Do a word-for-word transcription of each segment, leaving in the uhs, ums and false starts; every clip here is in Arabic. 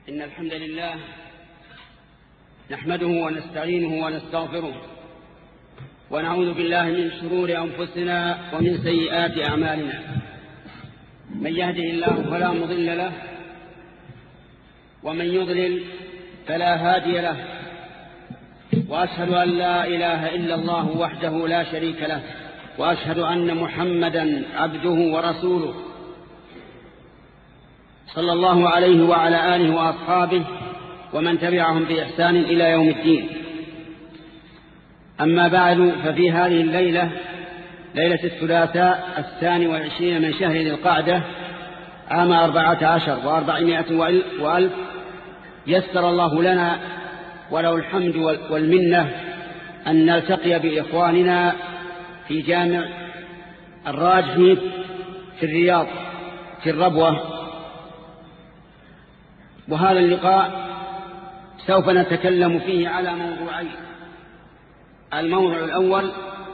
إن الحمد لله نحمده ونستعينه ونستغفره ونعوذ بالله من شرور أنفسنا ومن سيئات أعمالنا. من يهده الله فلا مضل له ومن يضلل فلا هادي له، وأشهد أن لا إله إلا الله وحده لا شريك له، وأشهد أن محمدا عبده ورسوله صلى الله عليه وعلى آله وأصحابه ومن تبعهم بإحسان إلى يوم الدين. أما بعد، ففي هذه الليلة ليلة الثلاثاء الثاني والعشرين من شهر ذي القعدة عام أربعة عشر وأربعمائة وألف يسر الله لنا وله الحمد والمنة أن نلتقي بإخواننا في جامع الراجحي في الرياض في الربوة. وهذا اللقاء سوف نتكلم فيه على موضوعين. الموضوع الأول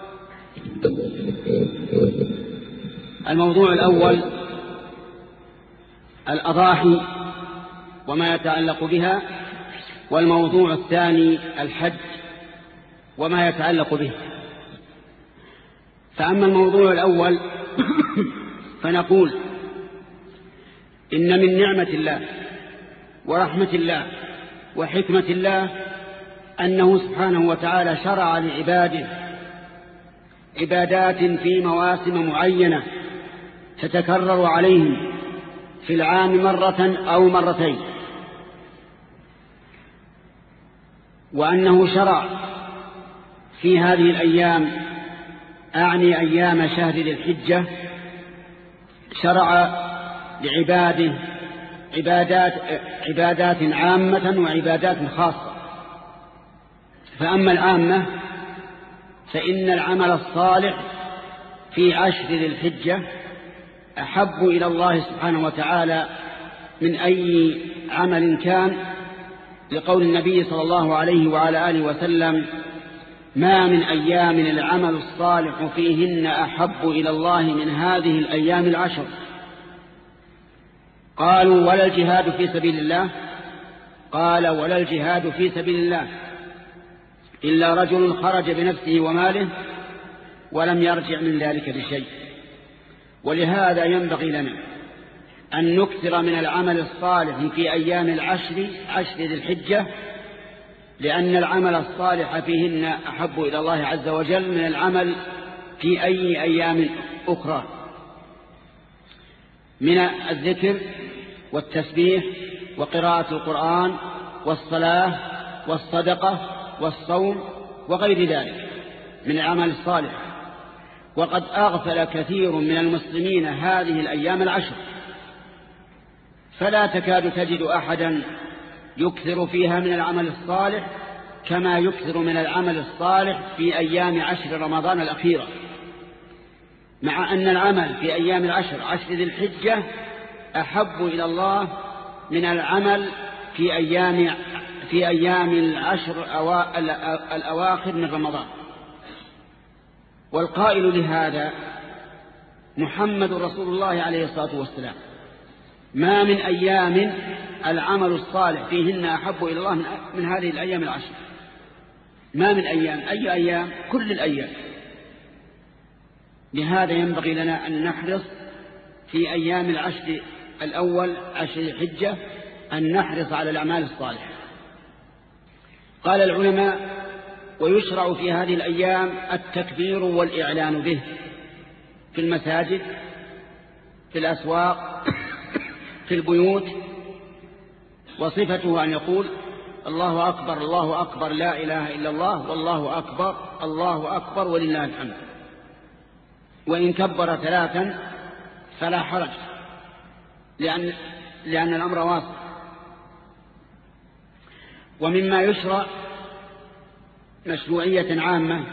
الموضوع الأول الأضاحي وما يتعلق بها، والموضوع الثاني الحج وما يتعلق به. فأما الموضوع الأول فنقول إن من نعمة الله ورحمة الله وحكمة الله أنه سبحانه وتعالى شرع لعباده عبادات في مواسم معينة تتكرر عليهم في العام مرة أو مرتين، وأنه شرع في هذه الأيام، أعني أيام شهر ذي الحجة، شرع لعباده عبادات, عبادات عامة وعبادات خاصة. فأما العامة فإن العمل الصالح في عشر ذي الحجة أحب إلى الله سبحانه وتعالى من أي عمل كان، لقول النبي صلى الله عليه وعلى آله وسلم: ما من أيام العمل الصالح فيهن أحب إلى الله من هذه الأيام العشر. قالوا: ولا الجهاد في سبيل الله؟ قال: ولا الجهاد في سبيل الله إلا رجل خرج بنفسه وماله ولم يرجع من ذلك بشيء. ولهذا ينبغي لنا أن نكثر من العمل الصالح في أيام العشر عشر ذي الحجة، لأن العمل الصالح فيهن أحب إلى الله عز وجل من العمل في أي أيام أخرى من الذكر والتسبيح وقراءة القرآن والصلاة والصدقة والصوم وغير ذلك من العمل الصالح. وقد أغفل كثير من المسلمين هذه الأيام العشر، فلا تكاد تجد أحدا يكثر فيها من العمل الصالح كما يكثر من العمل الصالح في أيام عشر رمضان الأخيرة، مع أن العمل في أيام العشر عشر ذي الحجة أحب إلى الله من العمل في أيام في أيام العشر الأواخر من رمضان. والقائل لهذا محمد رسول الله عليه الصلاة والسلام: ما من أيام العمل الصالح فيهن أحب إلى الله من هذه الأيام العشر. ما من أيام، أي أيام؟ كل الأيام. لهذا ينبغي لنا أن نحرص في أيام العشر الأول عشر الحجة أن نحرص على الأعمال الصالحة. قال العلماء: ويشرع في هذه الأيام التكبير والإعلان به في المساجد، في الأسواق، في البيوت. وصفته أن يقول: الله أكبر الله أكبر لا إله إلا الله والله أكبر الله أكبر ولله الحمد. وإن كبر ثلاثا فلا حرج، لأن, لأن الأمر واضح. ومما يشرع مشروعية عامة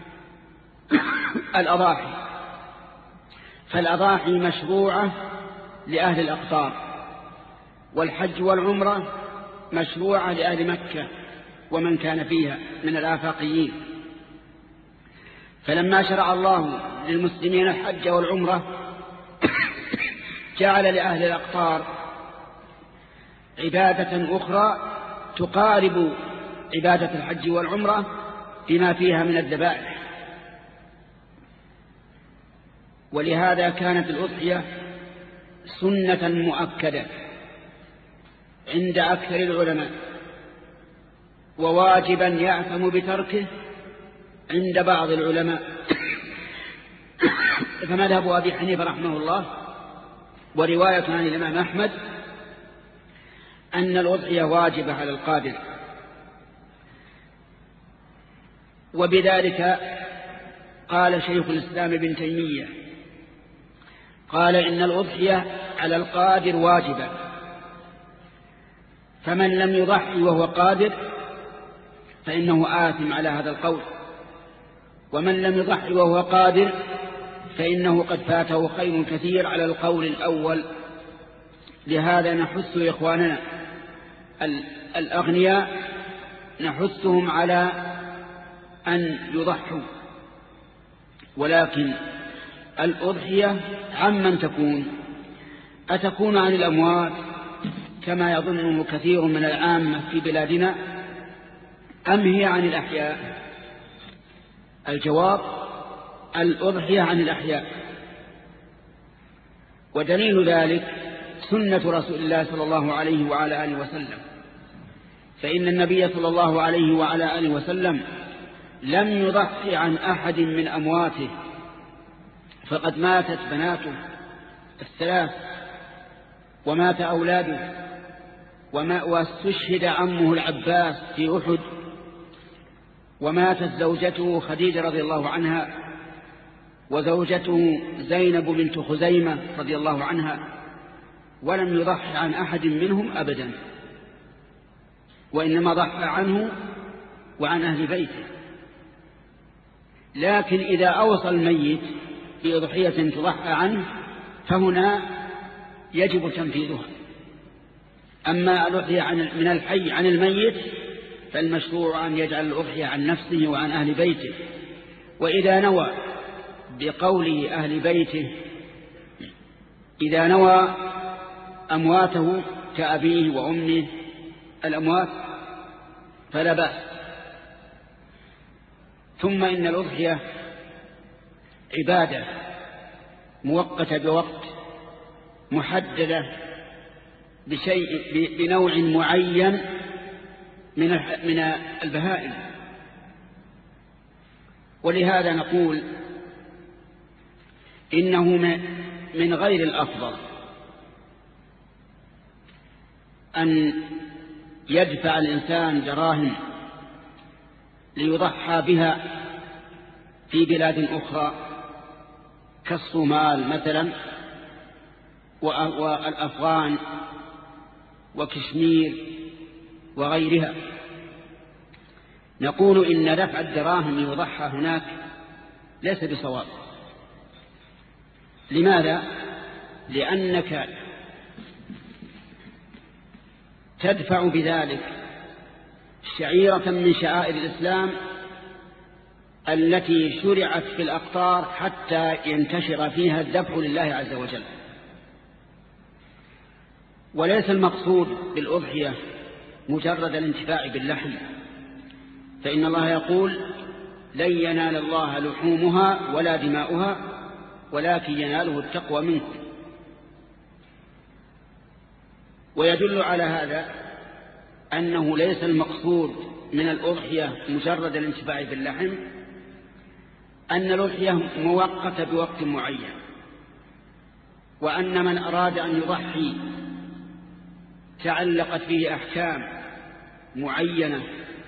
الأضاحي. فالأضاحي مشروعة لأهل الأقطار، والحج والعمرة مشروعة لأهل مكة ومن كان فيها من الآفاقيين. فلما شرع الله للمسلمين الحج والعمرة جعل لأهل الأقطار عبادة أخرى تقارب عبادة الحج والعمرة بما فيها من الذبائح. ولهذا كانت الأضحية سنة مؤكدة عند أكثر العلماء، وواجبا يأثم بتركه عند بعض العلماء. فمذهب أبي حنيفة رحمه الله ورواية عن الإمام أحمد أن الأضحية واجبة على القادر، وبذلك قال شيخ الإسلام ابن تيمية، قال إن الأضحية على القادر واجبة، فمن لم يضحي وهو قادر فإنه آثم على هذا القول، ومن لم يضحي وهو قادر فإنه قد فاته خير كثير على القول الأول. لهذا نحث إخواننا الأغنياء نحثهم على أن يضحوا، ولكن الأضحية عمن تكون؟ أتكون عن الأموات كما يظنه كثير من العامة في بلادنا، أم هي عن الأحياء؟ الجواب: الأضحية عن الأحياء. ودليل ذلك سنة رسول الله صلى الله عليه وعلى آله وسلم، فإن النبي صلى الله عليه وعلى آله وسلم لم يضحي عن أحد من أمواته، فقد ماتت بناته الثلاث ومات أولاده واستشهد عمه العباس في أحد، وماتت زوجته خديجة رضي الله عنها وزوجته زينب بنت خزيمة رضي الله عنها، ولم يضحي عن أحد منهم أبدا، وإنما ضحى عنه وعن أهل بيته. لكن إذا أوصى الميت بأضحية تضحى عنه فهنا يجب تنفيذها. أما الأضحية من الحي عن الميت فالمشروع أن يجعل الأضحية عن نفسه وعن أهل بيته. وإذا نوى بقوله أهل بيته، إذا نوى أمواته كأبيه وأمه الأموات فلا بأس. ثم إن الأضحية عبادة مؤقتة بوقت محددة بشيء بنوع معين من من البهائم، ولهذا نقول إنه من غير الأفضل أن يدفع الإنسان دراهم ليضحى بها في بلاد أخرى كالصومال مثلا والأفغان وكشمير وغيرها. نقول إن دفع الدراهم ليضحى هناك ليس بصواب. لماذا؟ لأنك تدفع بذلك شعيرة من شعائر الإسلام التي شرعت في الأقطار حتى ينتشر فيها الذبح لله عز وجل. وليس المقصود بالأضحية مجرد الانتفاع باللحم، فإن الله يقول: لن ينال الله لحومها ولا دماؤها ولكن يناله التقوى منكم. ويدل على هذا أنه ليس المقصود من الأضحية مجرد الانتفاع باللحم، أن الأضحية موقتة بوقت معين، وأن من أراد أن يضحي تعلقت فيه أحكام معينة،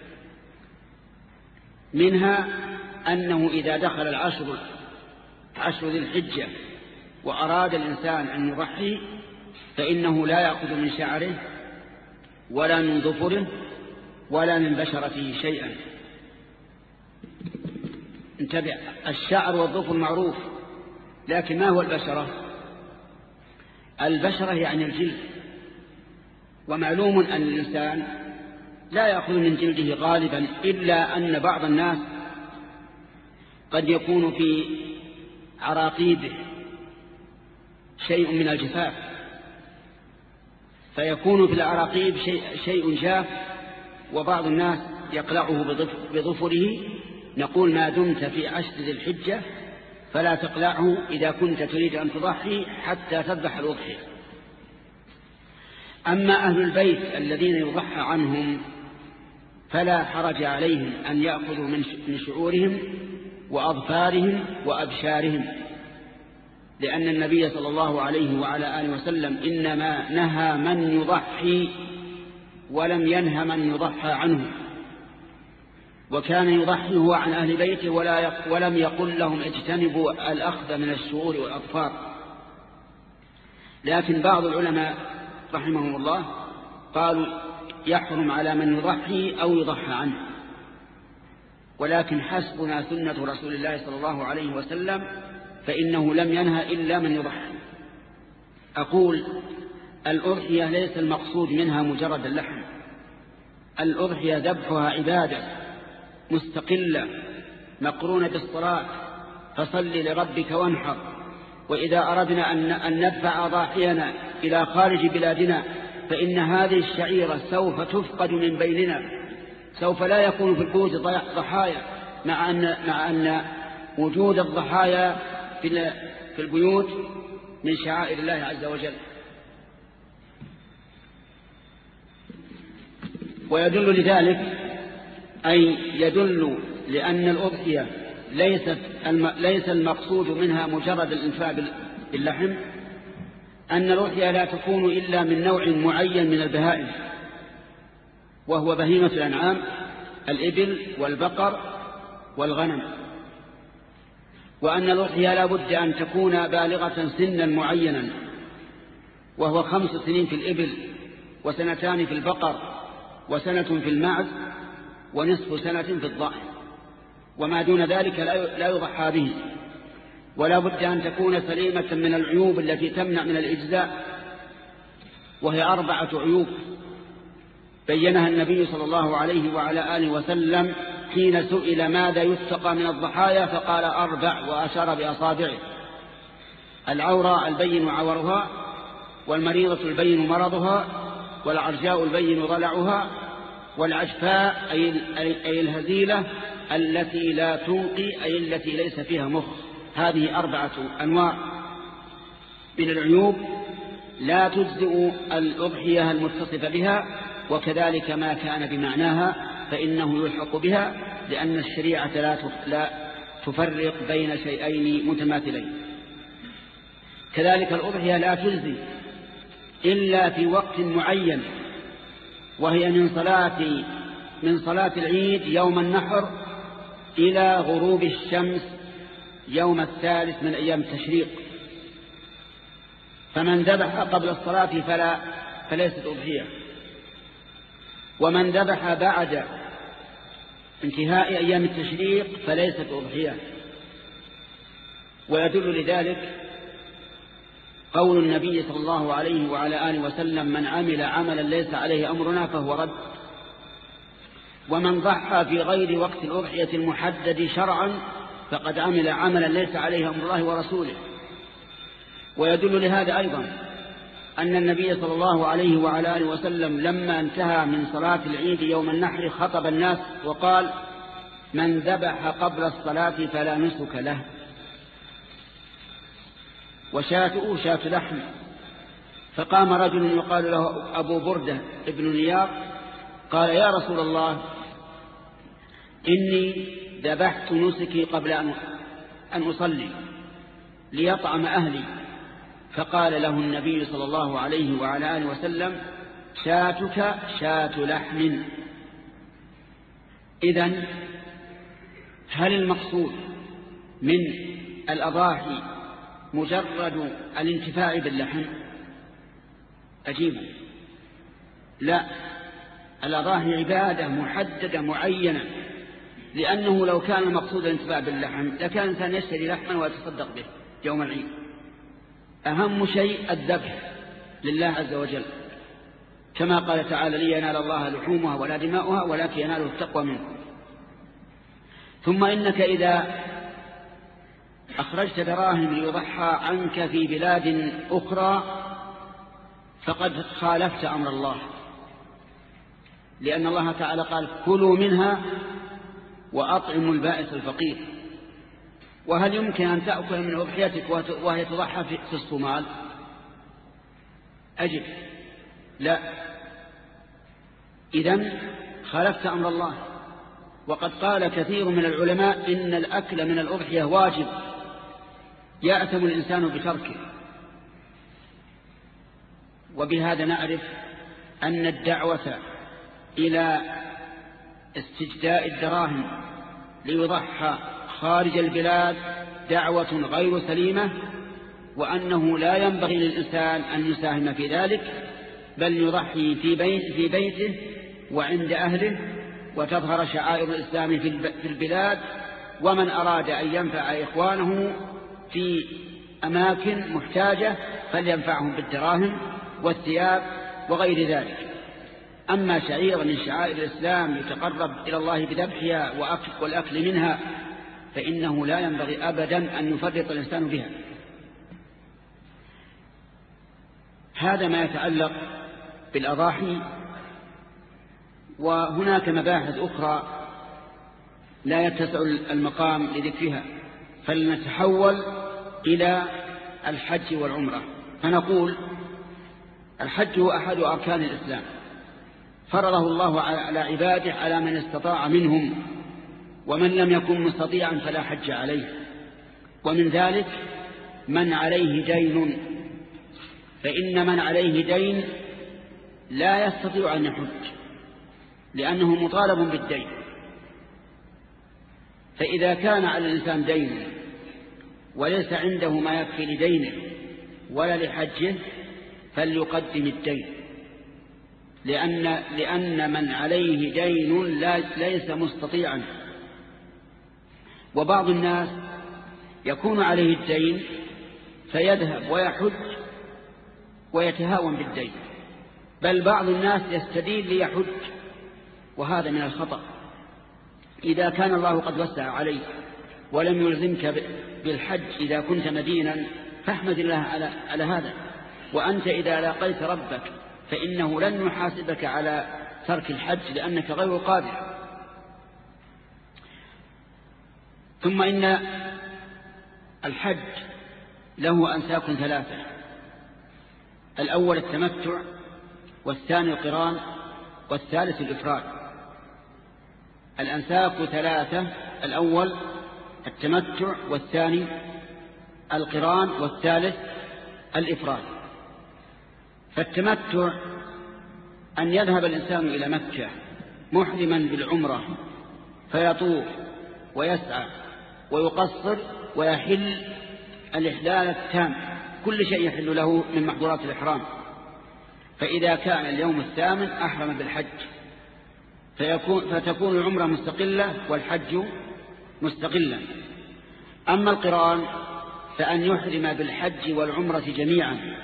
منها أنه إذا دخل العشر عشر ذي الحجة وأراد الإنسان أن يضحي فإنه لا يأخذ من شعره ولا من ظفره ولا من بشرته شيئا. انتبه، الشعر والظفر معروف، لكن ما هو البشرة؟ البشرة يعني الجلد، ومعلوم أن الإنسان لا يأخذ من جلده غالبا، إلا أن بعض الناس قد يكون في عراقيبه شيء من الجفاف، فيكون في العراقيب شيء, شيء جاف وبعض الناس يقلعه بظفره، نقول ما دمت في عشر ذي الحجة فلا تقلعه إذا كنت تريد أن تضحي حتى تذبح الأضحية. أما أهل البيت الذين يضحى عنهم فلا حرج عليهم أن يأخذوا من شعورهم وأظفارهم وأبشارهم، لأن النبي صلى الله عليه وعلى آله وسلم إنما نهى من يضحي ولم ينهى من يضحى عنه، وكان يضحي هو عن أهل بيته ولا ولم يقل لهم اجتنبوا الأخذ من الشعور والأظفار. لكن بعض العلماء رحمهم الله قالوا يحرم على من يضحي أو يضحى عنه، ولكن حسبنا سنة رسول الله صلى الله عليه وسلم فإنه لم ينهى إلا من يضحي. أقول الأضحية ليس المقصود منها مجرد اللحم، الأضحية ذبحها عبادة مستقلة مقرونة بالصلاة، فصل لربك وانحر. وإذا أردنا أن ندفع ضاحينا إلى خارج بلادنا فإن هذه الشعيرة سوف تفقد من بيننا، سوف لا يكون في البيوت ضحايا، مع أن, مع أن وجود الضحايا في البيوت من شعائر الله عز وجل. ويدل لذلك أي يدل لأن الأضحية ليست ليس المقصود منها مجرد الإنفاق باللحم، أن الأضحية لا تكون إلا من نوع معين من البهائم، وهو بهيمة الأنعام الإبل والبقر والغنم، وأن الأضحية لا بد أن تكون بالغة سنا معينا، وهو خمس سنين في الإبل وسنتان في البقر وسنة في المعز ونصف سنة في الضأن، وما دون ذلك لا يضحى به. ولا بد أن تكون سليمة من العيوب التي تمنع من الإجزاء، وهي أربعة عيوب بينها النبي صلى الله عليه وعلى آله وسلم حين سئل ماذا يتقى من الضحايا فقال أربع وأشار بأصابعه: العورة البين عورها، والمريضة البين مرضها، والعرجاء البين ضلعها، والعجفاء أي الهزيلة التي لا تنقي أي التي ليس فيها مخ. هذه أربعة أنواع من العيوب لا تجزئ الأضحية المتصفة بها، وكذلك ما كان بمعناها فإنه يلحق بها، لأن الشريعة لا تفرق بين شيئين متماثلين. كذلك الأضحية لا تجزي إلا في وقت معين، وهي من صلاة من صلاة العيد يوم النحر إلى غروب الشمس يوم الثالث من أيام التشريق. فمن ذبح قبل الصلاة فلا فليست أضحية، ومن ذبح بعد انتهاء أيام التشريق فليست أضحية. ويدل لذلك قول النبي صلى الله عليه وعلى آله وسلم: من عمل عملا ليس عليه أمرنا فهو رد. ومن ضحى في غير وقت الأضحية المحدد شرعا فقد عمل عملا ليس عليه أمر الله ورسوله. ويدل لهذا أيضا أن النبي صلى الله عليه وعلى آله وسلم لما انتهى من صلاة العيد يوم النحر خطب الناس وقال: من ذبح قبل الصلاة فلا نسك له، وشاته شاة لحم. فقام رجل يقال له أبو بردة ابن نيار قال: يا رسول الله، إني ذبحت نسكي قبل أن أصلي ليطعم أهلي. فقال له النبي صلى الله عليه وعلى آله وسلم: شاتك شاة لحم. إذن هل المقصود من الأضاحي مجرد الانتفاع باللحم؟ أجيب: لا، الأضاحي عبادة محددة معينة، لأنه لو كان المقصود الانتفاع باللحم لكان الإنسان يشتري لحما ويتصدق به يوم العيد. أهم شيء الذبح لله عز وجل، كما قال تعالى: لن ينال الله لحومها ولا دماؤها ولكن يناله التقوى منكم. ثم إنك إذا أخرجت دراهم ليضحى عنك في بلاد أخرى فقد خالفت أمر الله، لأن الله تعالى قال كلوا منها وأطعموا البائس الفقير. وهل يمكن أن تأكل من أضحيتك وهي تضحى في الصومال؟ أجب لا. إذن خالفت أمر الله. وقد قال كثير من العلماء إن الأكل من الأضحية واجب يأثم الإنسان بتركه. وبهذا نعرف أن الدعوة إلى استجداء الدراهم ليضحى خارج البلاد دعوة غير سليمة، وأنه لا ينبغي للإنسان أن يساهم في ذلك، بل يضحي في, بيت في بيته وعند أهله، وتظهر شعائر الإسلام في البلاد. ومن أراد أن ينفع إخوانه في أماكن محتاجة فلينفعهم بالدراهم والثياب وغير ذلك. أما شعيرا من شعائر الإسلام يتقرب إلى الله بذبحها والأكل منها فإنه لا ينبغي أبدا أن يفرط الإنسان بها. هذا ما يتعلق بالأضاحي. وهناك مباحث أخرى لا يتسع المقام لذكرها، فلنتحول إلى الحج والعمرة. فنقول الحج هو أحد أركان الإسلام، فرضه الله على عباده على من استطاع منهم، ومن لم يكن مستطيعا فلا حج عليه. ومن ذلك من عليه دين، فإن من عليه دين لا يستطيع أن يحج لأنه مطالب بالدين. فإذا كان على الإنسان دين وليس عنده ما يكفي لدينه ولا لحجه فليقدم الدين، لأن, لأن من عليه دين ليس مستطيعا. وبعض الناس يكون عليه الدين فيذهب ويحج ويتهاون بالدين، بل بعض الناس يستدين ليحج، وهذا من الخطأ. إذا كان الله قد وسع عليك ولم يلزمك بالحج إذا كنت مدينا فاحمد الله على, على هذا. وأنت إذا لاقيت ربك فإنه لن يحاسبك على ترك الحج لأنك غير قادر. ثم إن الحج له أنساك ثلاثة: الأول التمتع، والثاني القران، والثالث الإفراد. الأنساك ثلاثة: الأول التمتع، والثاني القران، والثالث الإفراد. فالتمتع أن يذهب الإنسان إلى مكة محرما بالعمرة فيطوف ويسعى ويقصر ويحل الإحلال التام، كل شيء يحل له من محظورات الإحرام. فإذا كان اليوم الثامن أحرم بالحج فيكون فتكون العمرة مستقلة والحج مستقلا. أما القران فأن يحرم بالحج والعمرة جميعا،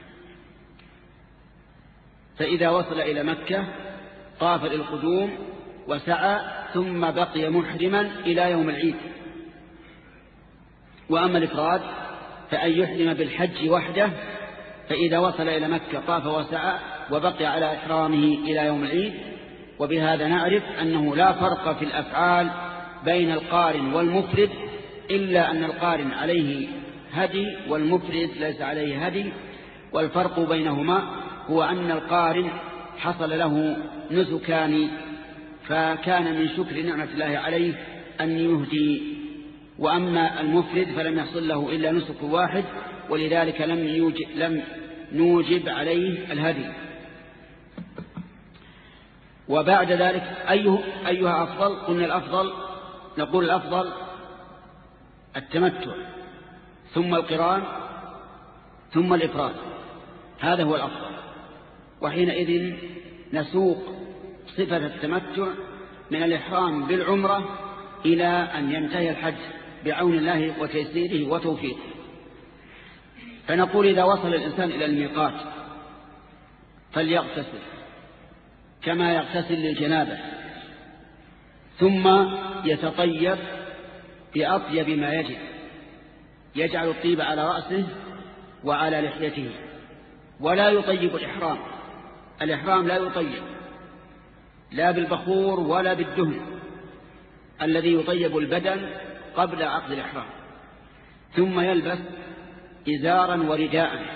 فإذا وصل إلى مكة طاف للقدوم وسعى ثم بقي محرما إلى يوم العيد. وأما الإفراد فأن يحرم بالحج وحده، فإذا وصل إلى مكة طاف وسعى وبقي على إحرامه إلى يوم العيد. وبهذا نعرف أنه لا فرق في الأفعال بين القارن والمفرد، إلا أن القارن عليه هدي والمفرد ليس عليه هدي. والفرق بينهما هو أن القارن حصل له نسكان فكان من شكر نعمة الله عليه أن يهدي، وأما المفرد فلم يحصل له إلا نسك واحد، ولذلك لم يوجب, لم نوجب عليه الهدي. وبعد ذلك أيه أيها أفضل؟ قلنا الأفضل، نقول الأفضل التمتع ثم القران ثم الإفراد، هذا هو الأفضل. وحينئذ نسوق صفة التمتع من الإحرام بالعمرة إلى أن ينتهي الحج بعون الله وتيسيره وتوفيقه. فنقول إذا وصل الإنسان إلى الميقات فليغتسل كما يغتسل للجنابة، ثم يتطيب بأطيب ما يجب، يجعل الطيب على رأسه وعلى لحيته، ولا يطيب الإحرام. الإحرام لا يطيب لا بالبخور ولا بالدهن الذي يطيب البدن قبل عقد الإحرام. ثم يلبس إزارا ورداء،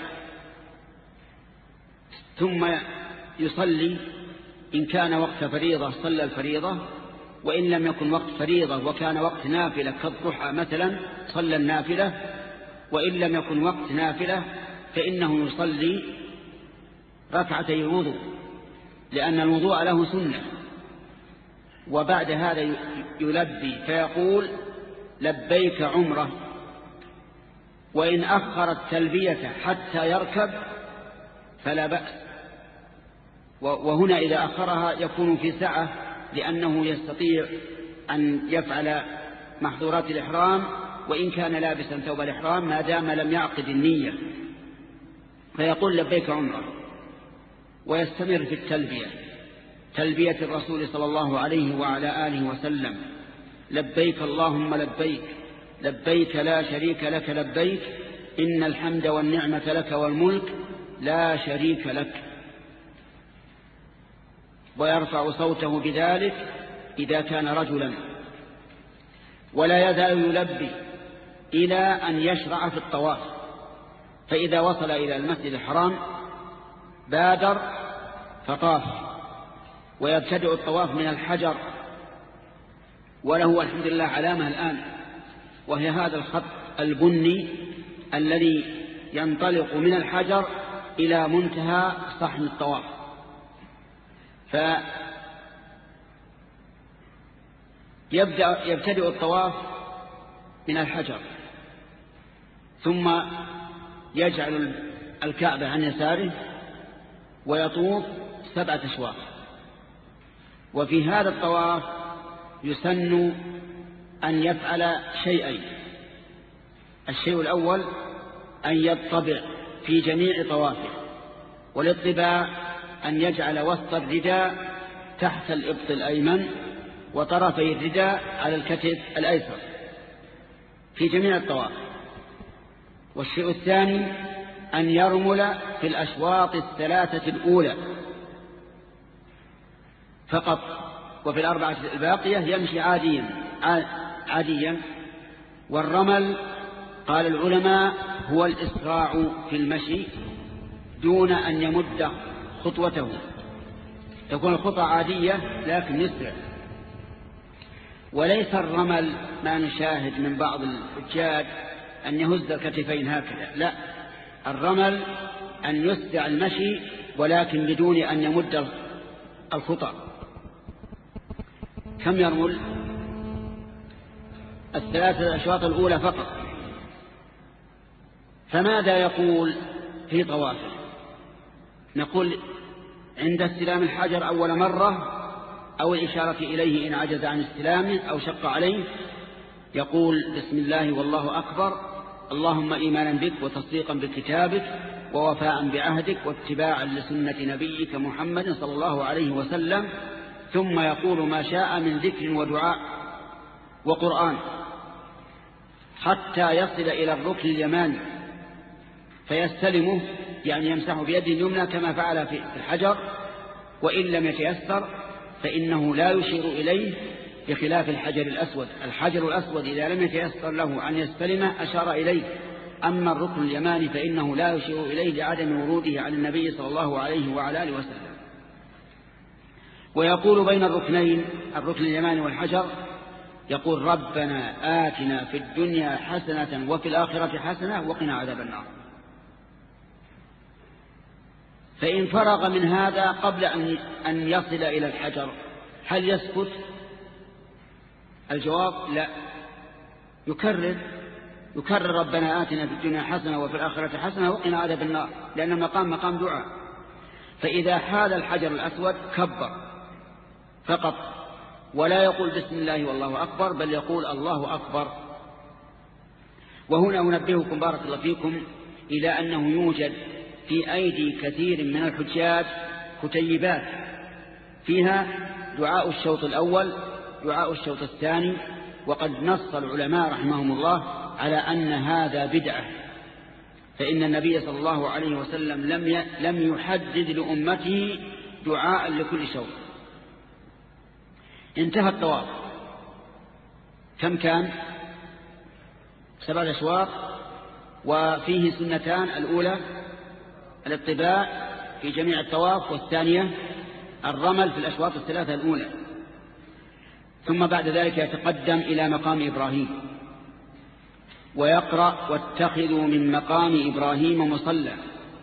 ثم يصلي إن كان وقت فريضة صلى الفريضة، وإن لم يكن وقت فريضة وكان وقت نافلة كالضحى مثلا صلى النافلة، وإن لم يكن وقت نافلة فإنه يصلي ركعتي الوضوء لأن الوضوء له سنة. وبعد هذا يلبي فيقول لبيك عمره. وإن أخر التلبية حتى يركب فلا بأس، وهنا إذا أخرها يكون في سعة لأنه يستطيع أن يفعل محظورات الإحرام وإن كان لابسا ثوب الإحرام ما دام لم يعقد النية، فيقول لبيك عمره ويستمر في التلبية، تلبية الرسول صلى الله عليه وعلى آله وسلم: لبيك اللهم لبيك، لبيك لا شريك لك لبيك، إن الحمد والنعمة لك والملك لا شريك لك. ويرفع صوته بذلك إذا كان رجلا، ولا يزال يلبي إلى أن يشرع في الطواف. فإذا وصل إلى المسجد الحرام بادر فطاف، ويبتدئ الطواف من الحجر، وله الحمد لله علامة الآن، وهي هذا الخط البني الذي ينطلق من الحجر إلى منتهى صحن الطواف. فيبدأ يبتدئ الطواف من الحجر، ثم يجعل الكعبة عن يساره ويطوف سبعة أشواط. وفي هذا الطواف يسن أن يفعل شيئين: الشيء الأول أن يطبع في جميع طوافه، والاطباع أن يجعل وسط الرداء تحت الإبط الأيمن وطرفي الرداء على الكتف الأيسر في جميع الطواف. والشيء الثاني أن يرمل في الأشواط الثلاثة الأولى فقط، وفي الأربعة الباقية يمشي عاديا عاديا. والرمل قال العلماء هو الإسراع في المشي دون أن يمد خطوته، تكون الخطوة عادية لكن يسرع. وليس الرمل ما نشاهد من بعض الحجاج أن يهز الكتفين هكذا، لا، الرمل أن يسرع المشي ولكن بدون أن يمد الخطى. كم يرمل؟ الثلاثة الأشواط الأولى فقط. فماذا يقول في طوافه؟ نقول عند استلام الحجر أول مرة أو الإشارة إليه إن عجز عن استلامه أو شق عليه يقول بسم الله والله أكبر، اللهم إيمانا بك وتصديقا بكتابك ووفاء بعهدك واتباعا لسنة نبيك محمد صلى الله عليه وسلم. ثم يقول ما شاء من ذكر ودعاء وقرآن حتى يصل إلى الركن اليماني فيستلمه، يعني يمسح بيده اليمنى كما فعل في الحجر. وإن لم يتيسر فإنه لا يشير إليه بخلاف الحجر الأسود. الحجر الأسود إذا لم يتيسر له أن يستلمه أشار إليه، أما الركن اليماني فإنه لا يشير إليه لعدم وروده عن النبي صلى الله عليه وعلى آله وسلم. ويقول بين الركنين الركن اليماني والحجر يقول ربنا آتنا في الدنيا حسنة وفي الآخرة حسنة وقنا عذاب النار. فإن فرغ من هذا قبل أن يصل إلى الحجر هل يسكت؟ الجواب لا، يكرر يكرر ربنا آتنا في الدنيا حسنة وفي الآخرة حسنة وقنا عذاب النار، لأن المقام مقام دعاء. فإذا حال الحجر الأسود كبر فقط، ولا يقول بسم الله والله أكبر، بل يقول الله أكبر. وهنا أنبهكم بارك الله فيكم إلى أنه يوجد في أيدي كثير من الحجاج كتيبات فيها دعاء الشوط الأول دعاء الشوط الثاني، وقد نص العلماء رحمهم الله على أن هذا بدعة، فإن النبي صلى الله عليه وسلم لم لم يحدد لأمته دعاء لكل شوط. انتهى الطواف، كم كان؟ سبعة أشواط، وفيه سنتان: الأولى الاطباء في جميع الطواف، والثانية الرمل في الأشواط الثلاثة الأولى. ثم بعد ذلك يتقدم إلى مقام إبراهيم ويقرأ: واتخذوا من مقام إبراهيم مصلى،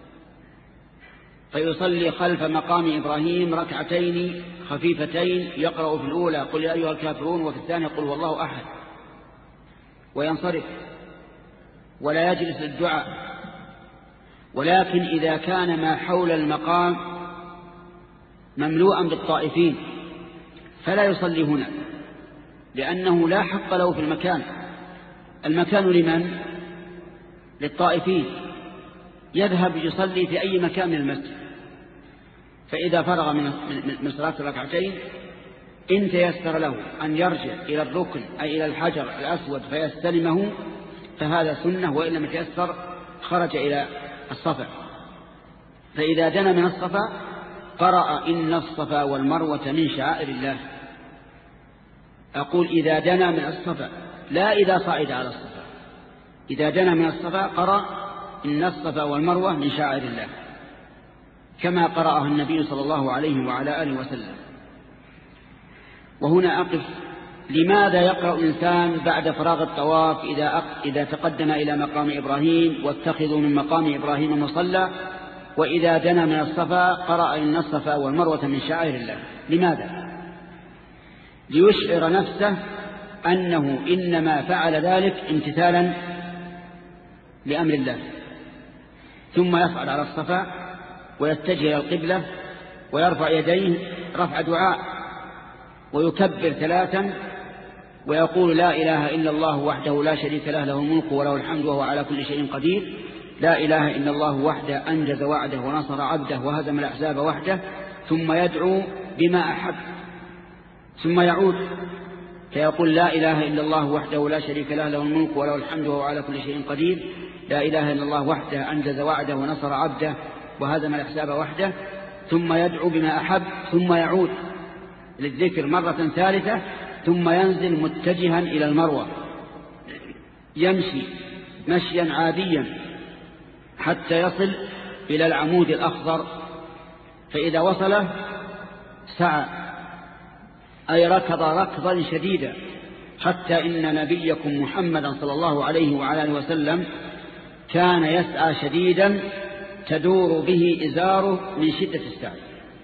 فيصلي خلف مقام إبراهيم ركعتين خفيفتين، يقرأ في الأولى قل يا أيها الكافرون، وفي الثانية قل والله أحد، وينصرف ولا يجلس للدعاء. ولكن إذا كان ما حول المقام مملوءا بالطائفين فلا يصلي هنا، لأنه لا حق له في المكان. المكان لمن؟ للطائفين، يذهب يصلي في أي مكان من المسجد. فإذا فرغ من صلاة الركعتين إن تيسر له أن يرجع إلى الركن أي إلى الحجر الأسود فيستلمه فهذا سنة، وإن لم يتيسر خرج إلى الصفا. فإذا دنا من الصفا قرأ: إن الصفا والمروة من شعائر الله. أقول إذا دنا من الصفا، لا إذا صعد على الصفا. إذا دنا من الصفا قرأ: إن الصفا والمروة من شعائر الله، كما قرأه النبي صلى الله عليه وعلى آله وسلم. وهنا أقف: لماذا يقرأ الإنسان بعد فراغ الطواف إذا, إذا تقدم إلى مقام إبراهيم واتخذوا من مقام إبراهيم مصلى، وإذا دنا من الصفا قرأ: إن الصفا والمروة من شعائر الله؟ لماذا؟ ليشعر نفسه أنه إنما فعل ذلك امتثالا لأمر الله. ثم يصعد على الصفا ويتجه إلى القبلة ويرفع يديه رفع دعاء، ويكبر ثلاثا ويقول: لا إله إلا الله وحده لا شريك له، له الملك وله الحمد وهو على كل شيء قدير. لا إله إلا الله وحده أنجز وعده ونصر عبده وهزم الأحزاب وحده. ثم يدعو بما أحب، ثم يعود فيقول: لا إله إلا الله وحده لا شريك له، له الملك وله الحمد وهو على كل شيء قدير. لا إله إلا الله وحده أنجز وعده ونصر عبده وهزم الأحزاب وحده. ثم يدعو بما أحب، ثم يعود للذكر مرة ثالثة، ثم ينزل متجها إلى المروة، يمشي مشيا عاديا حتى يصل إلى العمود الأخضر، فإذا وصله سعى، أي ركض ركضا شديدا، حتى إن نبيكم محمدا صلى الله عليه وعلى آله وسلم كان يسعى شديدا تدور به إزاره من شدة السعي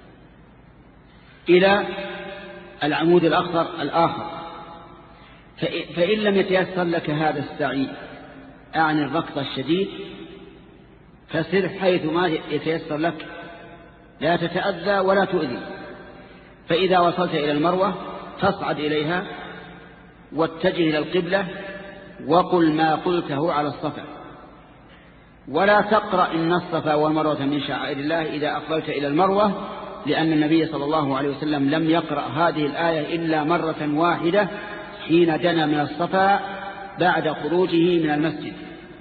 إلى العمود الأخضر الآخر. فإن لم يتيسر لك هذا السعي عن الركض الشديد فسر حيث ما يتيسر لك، لا تتأذى ولا تؤذي. فإذا وصلت إلى المروة تصعد إليها واتجه إلى القبلة وقل ما قلته على الصفا، ولا تقرأ إن الصفا والمروة من شعائر الله إذا أقبلت إلى المروة، لأن النبي صلى الله عليه وسلم لم يقرأ هذه الآية إلا مرة واحدة حين دنا من الصفا بعد خروجه من المسجد.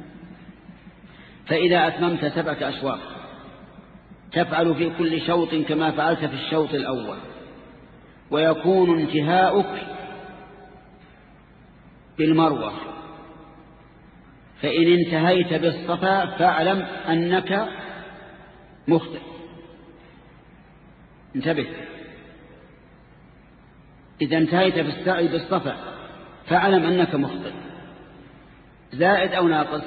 فإذا أتممت سبعة أشواط تفعل في كل شوط كما فعلت في الشوط الأول، ويكون انتهاؤك بالمروة. فإن انتهيت بالصفا فاعلم أنك مخطئ، انتبه. إذا انتهيت بالسعي بالصفا فاعلم أنك مخطئ، زائد أو ناقص؟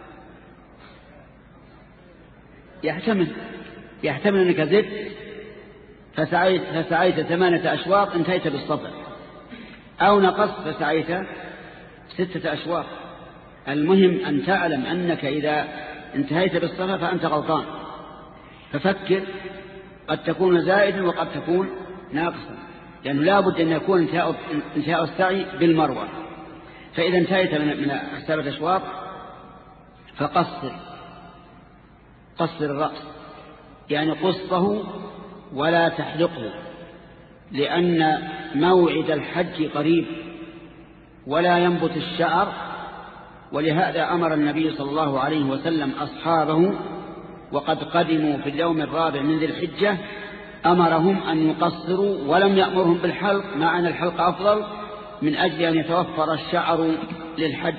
يحتمل يحتمل أنك زدت فسعيت, فسعيت ثمانية أشواط انتهيت بالصفا، أو نقصت فسعيت ستة أشواط. المهم أن تعلم أنك إذا انتهيت بالصفا فأنت غلطان، ففكر، قد تكون زائدا وقد تكون ناقصا، لأنه لا بد أن يكون انتهاء, انتهاء السعي بالمروة. فإذا انتهيت من سبعة أشواط فقصر قصر الرأس، يعني قصه ولا تحلقه، لأن موعد الحج قريب ولا ينبت الشعر ولهذا أمر النبي صلى الله عليه وسلم أصحابه وقد قدموا في اليوم الرابع من ذي الحجة أمرهم أن يقصروا ولم يأمرهم بالحلق، مع أن الحلق أفضل من أجل أن يتوفر الشعر للحج.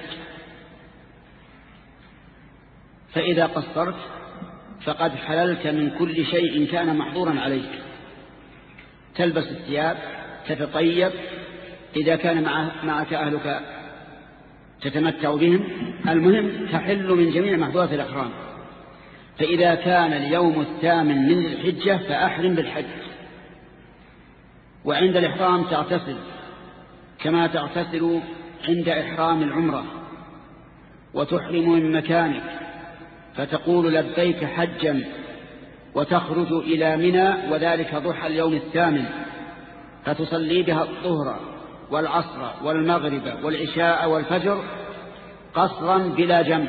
فإذا قصرت فقد حللت من كل شيء كان محظورا عليك، تلبس الثياب، تتطيب، إذا كان معك أهلك تتمتع بهم، المهم تحل من جميع محظورات الإحرام. فإذا كان اليوم الثامن من الحجة فأحرم بالحج، وعند الإحرام تغتسل كما تغتسل عند إحرام العمرة، وتحرم من مكانك فتقول لبيك حجا، وتخرج إلى منى وذلك ضحى اليوم الثامن، فتصلي بها الظهر والعصر والمغرب والعشاء والفجر قصرا بلا جمع.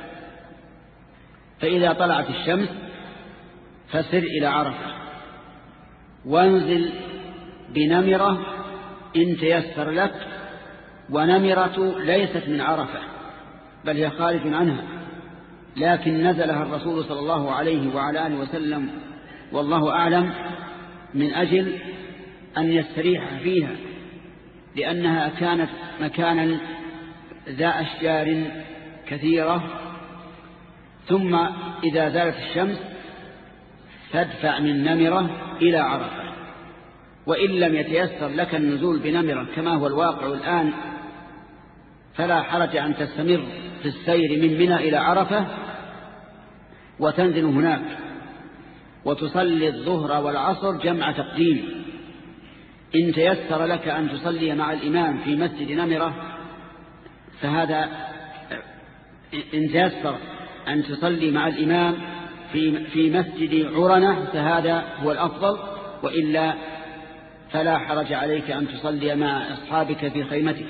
فإذا طلعت الشمس فسر إلى عرفة وانزل بنمرة إن تيسر لك، ونمرة ليست من عرفة بل هي خارج عنها، لكن نزلها الرسول صلى الله عليه وعلى آله وسلم والله أعلم من أجل أن يستريح فيها، لأنها كانت مكانا ذا أشجار كثيرة. ثم إذا زالت الشمس تدفع من نمرة إلى عرفة، وإن لم يتيسر لك النزول بنمرة كما هو الواقع الآن فلا حرج أن تستمر في السير من منى إلى عرفة وتنزل هناك وتصلي الظهر والعصر جمع تقديم. إن تيسر لك أن تصلي مع الإمام في مسجد نمرة فهذا، إن تيسر أن تصلي مع الإمام في في مسجد عرنة فهذا هو الأفضل، وإلا فلا حرج عليك أن تصلي مع أصحابك في خيمتك.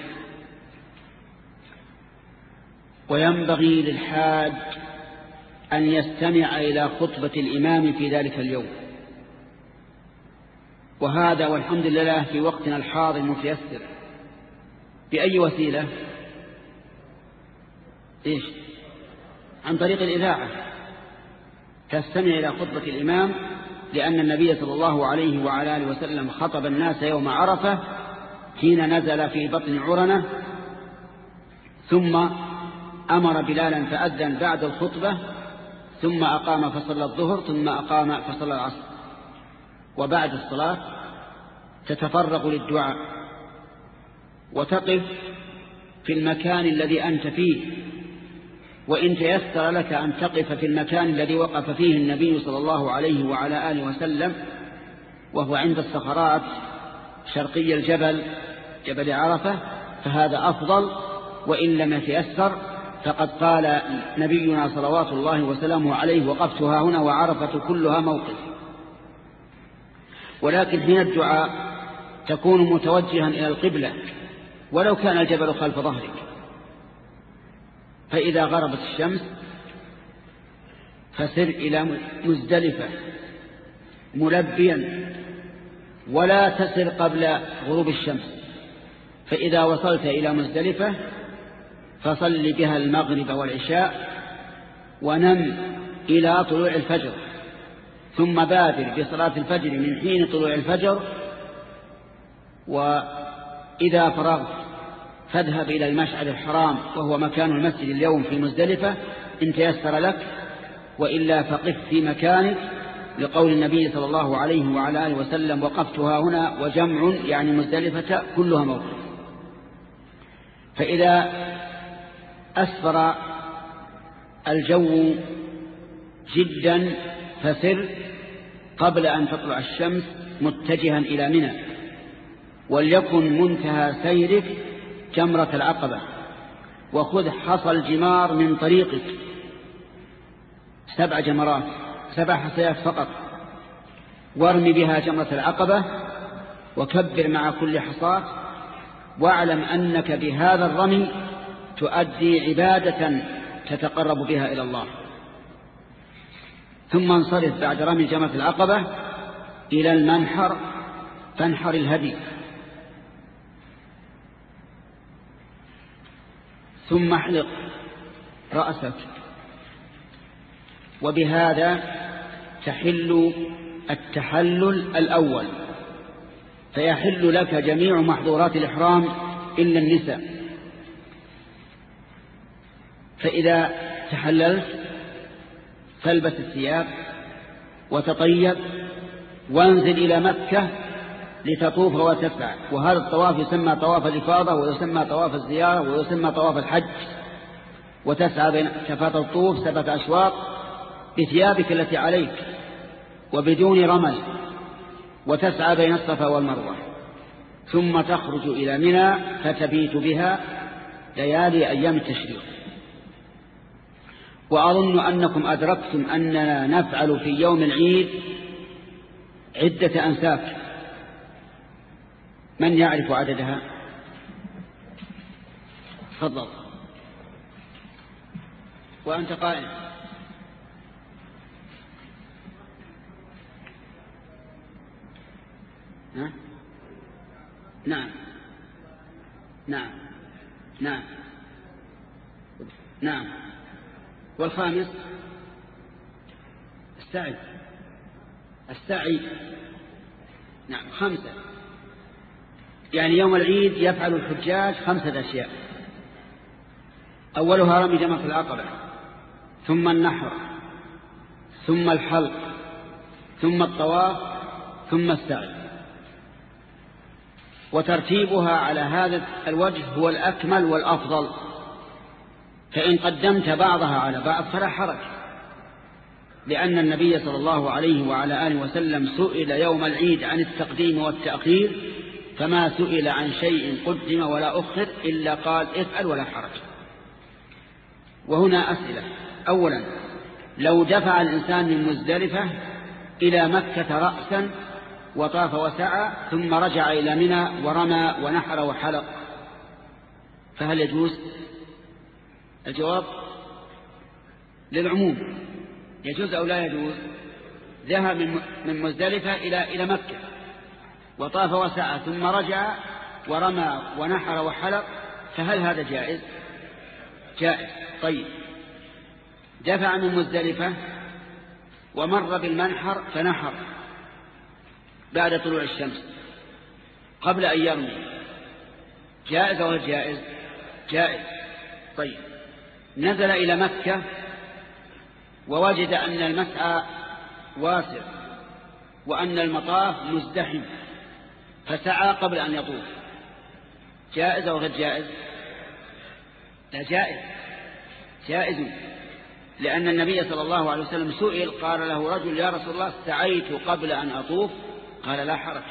وينبغي للحاج أن يستمع إلى خطبة الإمام في ذلك اليوم، وهذا والحمد لله في وقتنا الحاضر متيسر. بأي وسيلة؟ إيش؟ عن طريق الإذاعة تستمع إلى خطبة الإمام، لأن النبي صلى الله عليه وعلى آله وسلم خطب الناس يوم عرفة حين نزل في بطن عرنة، ثم أمر بلالا فأذن بعد الخطبة، ثم أقام فصلى الظهر، ثم أقام فصلى العصر. وبعد الصلاة تتفرغ للدعاء وتقف في المكان الذي أنت فيه، وإن تيسر لك أن تقف في المكان الذي وقف فيه النبي صلى الله عليه وعلى آله وسلم وهو عند الصخرات شرقي الجبل جبل عرفة فهذا أفضل. وإن لم يتيسر فقد قال نبينا صلوات الله وسلامه عليه وقفتها هنا وعرفة كلها موقف. ولكن حين الدعاء تكون متوجها إلى القبلة ولو كان الجبل خلف ظهرك. فإذا غربت الشمس فسر إلى مزدلفة ملبيا، ولا تسر قبل غروب الشمس. فإذا وصلت إلى مزدلفة فصل بها المغرب والعشاء ونم إلى طلوع الفجر، ثم بادر بصلاة الفجر من حين طلوع الفجر. وإذا فرغت فاذهب إلى المشعر الحرام وهو مكان المسجد اليوم في مزدلفة إن تيسر لك، وإلا فقف في مكانك لقول النبي صلى الله عليه وعلى آله وسلم وقفتها هنا وجمع يعني مزدلفة كلها موقف. فإذا أسفر الجو جدا فسر قبل أن تطلع الشمس متجها إلى منى، وليكن منتهى سيرك جمرة العقبة، وخذ حصى الجمار من طريقك سبع جمرات سبع حصيات فقط، وارمي بها جمرة العقبة وكبر مع كل حصاة، واعلم أنك بهذا الرمي تؤدي عبادة تتقرب بها إلى الله. ثم انصرف بعد رمي جمرة العقبة إلى المنحر فانحر الهدي، ثم احلق رأسك. وبهذا تحل التحلل الأول، فيحل لك جميع محظورات الإحرام إلا النساء. فإذا تحللت فالبس الثياب وتطيب وانزل إلى مكة لتطوف وتسعى. وهذا الطواف يسمى طواف الإفاضة، ويسمى طواف الزيارة، ويسمى طواف الحج. وتسعى بين شفاة الطوف سبعة أشواط بثيابك التي عليك وبدون رمل، وتسعى بين الصفا والمروة، ثم تخرج إلى منى فتبيت بها ليالي أيام التشريق. وأظن أنكم أدركتم أننا نفعل في يوم العيد عدة أنساك. من يعرف عددها؟ تفضل. وأنت قائم. ها؟ نعم نعم نعم نعم. والخامس السعي. السعي نعم خمسة. يعني يوم العيد يفعل الحجاج خمسة أشياء: أولها رمي جمرة العقبة، ثم النحر، ثم الحلق، ثم الطواف، ثم السعي. وترتيبها على هذا الوجه هو الأكمل والأفضل، فإن قدمت بعضها على بعض فلا حرج، لأن النبي صلى الله عليه وعلى آله وسلم سئل يوم العيد عن التقديم والتأخير، فما سئل عن شيء قدم ولا أخر إلا قال افعل ولا حرج. وهنا أسئلة. أولا، لو دفع الإنسان من مزدلفة إلى مكة رأسا وطاف وسعى ثم رجع إلى منى ورمى ونحر وحلق، فهل يجوز؟ الجواب للعموم، يجوز أو لا يجوز. ذهب من مزدلفة إلى إلى مكة وطاف وسعى ثم رجع ورمى ونحر وحلق، فهل هذا جائز؟ جائز. طيب، دفع من مزدلفة ومر بالمنحر فنحر بعد طلوع الشمس قبل أن يرمي، جائز أو جائز؟ جائز. طيب، نزل إلى مكة ووجد أن المسعى واسع وأن المطاف مزدحم فسعى قبل أن يطوف، جائز أو غير جائز؟ لا، جائز. جائز، لأن النبي صلى الله عليه وسلم سئل قال له رجل: يا رسول الله، سعيت قبل أن أطوف، قال: لا حرج.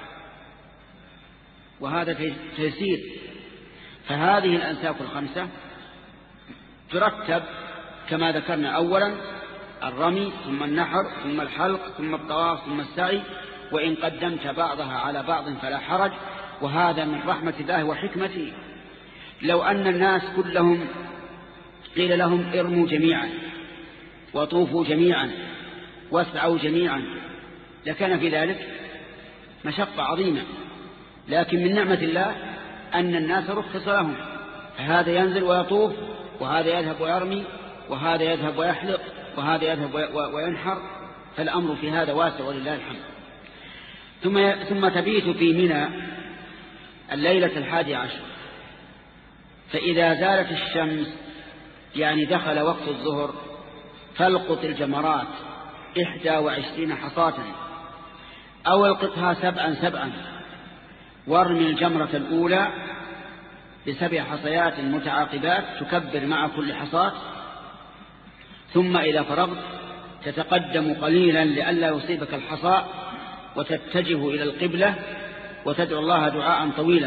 وهذا تيسير. فهذه الأنساك الخمسة ترتب كما ذكرنا: أولا الرمي، ثم النحر، ثم الحلق، ثم الطواف، ثم السعي. وإن قدمت بعضها على بعض فلا حرج. وهذا من رحمة الله وحكمته. لو أن الناس كلهم قيل لهم ارموا جميعا وطوفوا جميعا واسعوا جميعا لكان في ذلك مشقة عظيمة، لكن من نعمة الله أن الناس رخص لهم، فهذا ينزل ويطوف، وهذا يذهب ويرمي، وهذا يذهب ويحلق، وهذا يذهب وينحر، فالأمر في هذا واسع ولله الحمد. ثم ثم تبيت في منى الليلة الحادي عشر، فإذا زالت الشمس يعني دخل وقت الظهر فالقط الجمرات إحدى وعشرين حصاة، أو القطها سبعا سبعا، وارمي الجمرة الأولى بسبع حصيات متعاقبات تكبر مع كل حصاة. ثم إذا فرغت تتقدم قليلا لئلا يصيبك الحصاء وتتجه إلى القبلة وتدعو الله دعاء طويلا،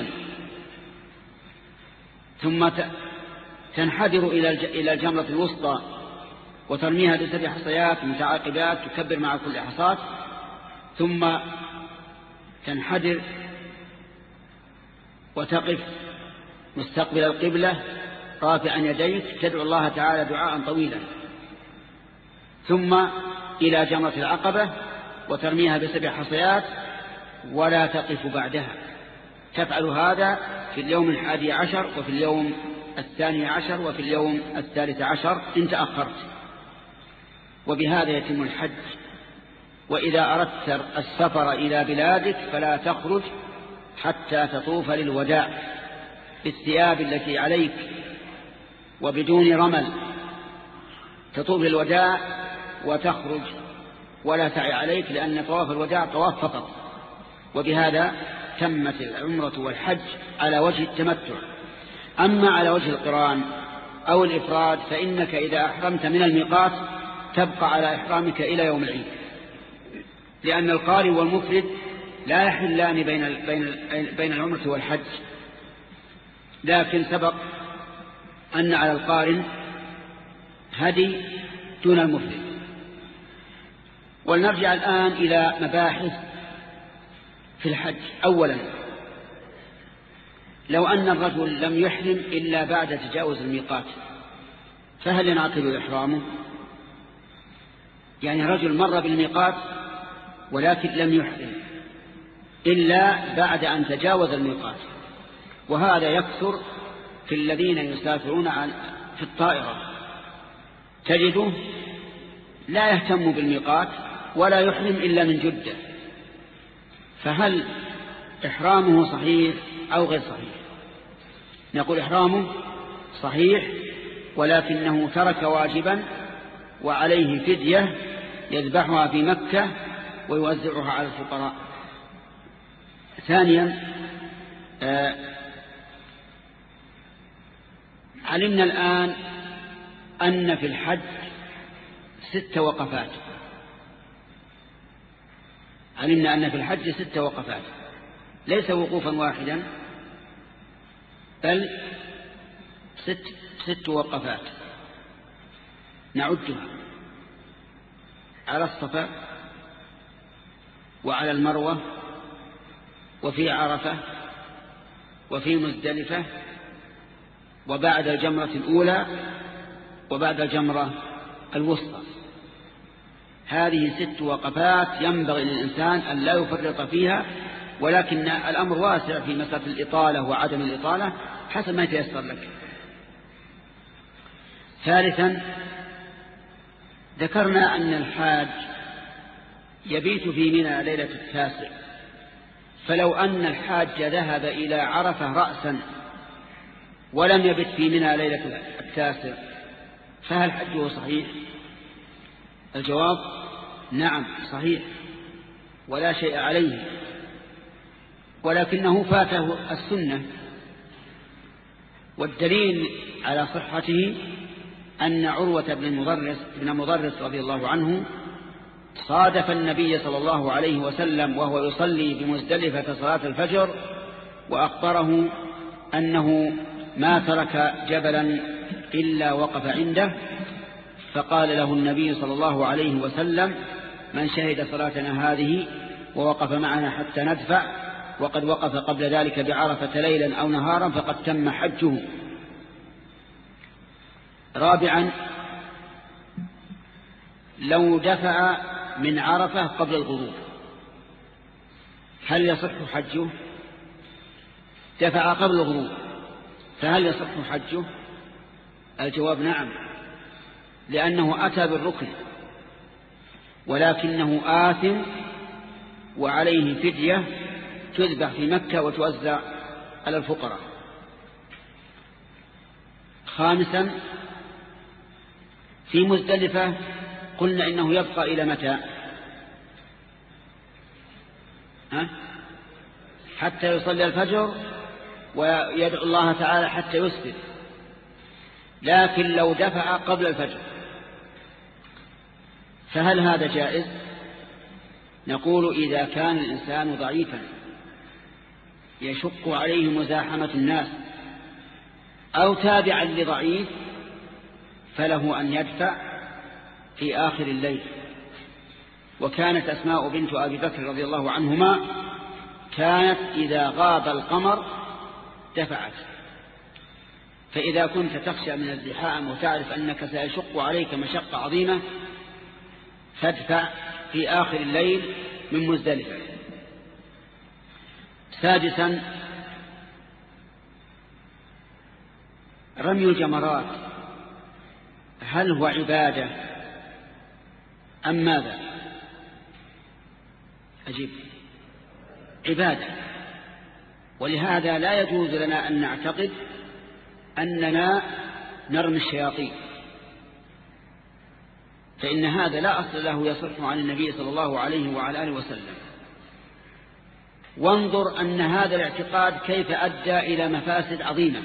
ثم تنحدر إلى الجمرة الوسطى وترميها بسبع حصيات متعاقبات تكبر مع كل حصاة، ثم تنحدر وتقف مستقبل القبلة رافعا يديك تدعو الله تعالى دعاء طويلا، ثم إلى جمرة العقبة وترميها بسبع حصيات ولا تقف بعدها. تفعل هذا في اليوم الحادي عشر وفي اليوم الثاني عشر وفي اليوم الثالث عشر إن تأخرت. وبهذا يتم الحج. وإذا أردت السفر إلى بلادك فلا تخرج حتى تطوف للوداع بالثياب التي عليك وبدون رمل، تطوف للوداع وتخرج ولا تعي عليك، لأن طواف الوداع طواف فقط. وبهذا تمت العمرة والحج على وجه التمتع. أما على وجه القران أو الإفراد فإنك إذا أحرمت من الميقات تبقى على إحرامك إلى يوم العيد، لأن القارن والمفرد لا يحلان بين بين بين العمرة والحج. لكن سبق أن على القارن هدي دون المفرد. ولنرجع الآن إلى مباحث في الحج. أولا، لو أن الرجل لم يحرم إلا بعد تجاوز الميقات فهل ينعقد إحرامه؟ يعني رجل مر بالميقات ولكن لم يحرم إلا بعد أن تجاوز الميقات، وهذا يكثر في الذين يسافرون في الطائرة، تجده لا يهتم بالميقات ولا يحرم إلا من جدة، فهل إحرامه صحيح أو غير صحيح؟ نقول إحرامه صحيح، ولكنه ترك واجبا وعليه فدية يذبحها في مكة ويوزعها على الفقراء. ثانيا، آه علمنا الآن أن في الحج ست وقفات. علمنا أن في الحج ست وقفات، ليس وقوفا واحدا بل ست, ست وقفات نعدها على الصفا وعلى المروة وفي عرفة وفي مزدلفة وبعد الجمرة الأولى وبعد الجمرة الوسطى. هذه ست وقفات ينبغي للإنسان أن لا يفرط فيها، ولكن الأمر واسع في مسألة الإطالة وعدم الإطالة حسب ما يتيسر لك. ثالثا، ذكرنا أن الحاج يبيت في منى ليلة التاسع، فلو أن الحاج ذهب إلى عرفة رأسا ولم يبت في منى ليلة التاسع فهل حجه صحيح؟ الجواب نعم صحيح ولا شيء عليه، ولكنه فاته السنة. والدليل على صحته أن عروة بن مضرس بن مضرس رضي الله عنه صادف النبي صلى الله عليه وسلم وهو يصلي بمزدلفة صلاة الفجر، وأخبره أنه ما ترك جبلا إلا وقف عنده، فقال له النبي صلى الله عليه وسلم: من شهد صلاتنا هذه ووقف معنا حتى ندفع وقد وقف قبل ذلك بعرفة ليلا أو نهارا فقد تم حجه. رابعا، لو دفع من عرفة قبل الغروب هل يصح حجه؟ دفع قبل الغروب فهل يصح حجه؟ الجواب نعم، لأنه أتى بالركن، ولكنه آثم وعليه فدية تذبح في مكة وتوزع على الفقراء. خامسا، في مزدلفة قلنا إنه يبقى إلى متى؟ ها؟ حتى يصلي الفجر ويدعو الله تعالى حتى يسفر، لكن لو دفع قبل الفجر فهل هذا جائز؟ نقول إذا كان الإنسان ضعيفا يشق عليه مزاحمة الناس أو تابعا لضعيف فله أن يدفع في آخر الليل. وكانت أسماء بنت أبي بكر رضي الله عنهما كانت إذا غاب القمر دفعت. فإذا كنت تخشى من الزحام وتعرف أنك سيشق عليك مشقة عظيمة فادفع في آخر الليل من مزدلفة. سادسا، رمي الجمرات هل هو عبادة أم ماذا؟ أجيب. عبادة. ولهذا لا يجوز لنا أن نعتقد أننا نرمي الشياطين، فإن هذا لا أصل له يصح عن النبي صلى الله عليه وعلى آله وسلم. وانظر أن هذا الاعتقاد كيف أدى إلى مفاسد عظيمة.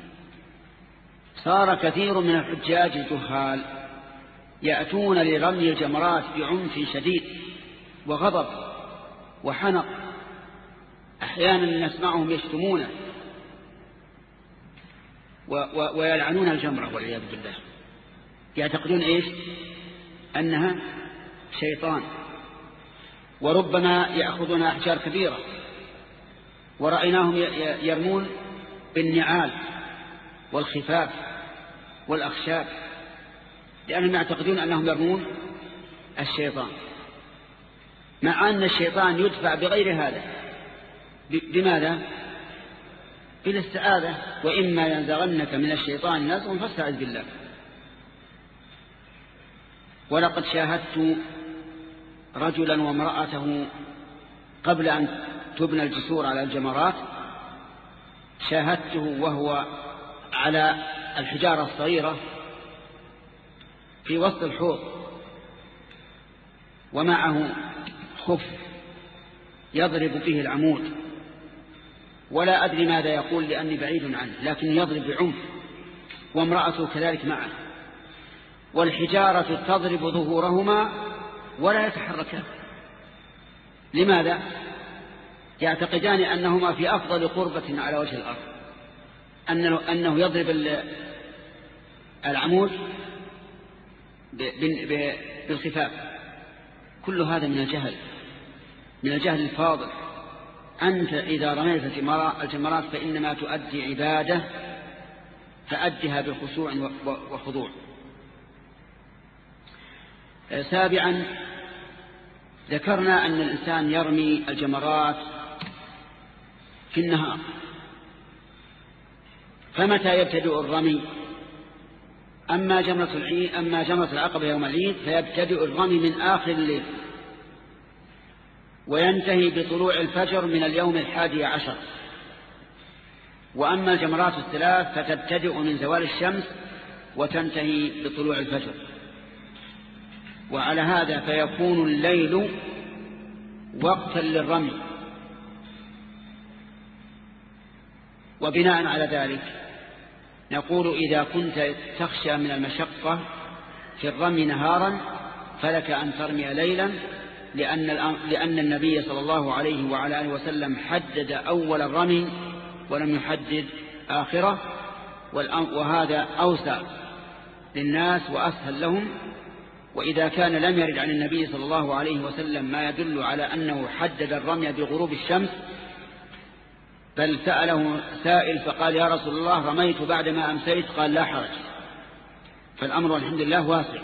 صار كثير من الحجاج الجهال يأتون لرمي الجمرات بعنف شديد وغضب وحنق، أحيانا نسمعهم يشتمونه ويلعنون الجمرة والعياذ بالله، يعتقدون إيش؟ أنها شيطان. وربما يأخذون أحجار كبيرة، ورأيناهم يرمون بالنعال والخفاف والأخشاب، لأنهم يعتقدون أنهم يرمون الشيطان، مع أن الشيطان يدفع بغير هذا. بماذا؟ بالاستعاذة. وإما ينزغنك من الشيطان نزغ فاستعذ بالله. ولقد شاهدت رجلا وامرأته قبل أن تبنى الجسور على الجمرات، شاهدته وهو على الحجارة الصغيرة في وسط الحوض ومعه خف يضرب به العمود، ولا أدري ماذا يقول لأني بعيد عنه، لكن يضرب بعنف، وامرأته كذلك معه، والحجارة تضرب ظهورهما ولا يتحركان. لماذا؟ يعتقدان أنهما في أفضل قربة على وجه الأرض، أنه, أنه يضرب العمود بالخفاف. كل هذا من الجهل، من الجهل الفاضل. أنت إذا رميت الجمرات فإنما تؤدي عبادة، فأدها بخشوع وخضوع. سابعا، ذكرنا أن الإنسان يرمي الجمرات في النهار، فمتى يبتدئ الرمي؟ أما جمرة العيد أما جمرة العقبة يوم العيد فيبتدئ الرمي من آخر الليل، وينتهي بطلوع الفجر من اليوم الحادي عشر. وأما الجمرات الثلاث فتبتدئ من زوال الشمس وتنتهي بطلوع الفجر. وعلى هذا فيكون الليل وقتا للرمي. وبناء على ذلك نقول إذا كنت تخشى من المشقة في الرمي نهارا فلك أن ترمي ليلا، لأن, لأن النبي صلى الله عليه وعلى آله وسلم حدد أول الرمي ولم يحدد آخره، وهذا أوسع للناس وأسهل لهم. وإذا كان لم يرد عن النبي صلى الله عليه وسلم ما يدل على أنه حدد الرمي بغروب الشمس، بل سأله سائل فقال يا رسول الله رميت بعدما أمسيت، قال لا حرج. فالأمر الحمد لله واسع.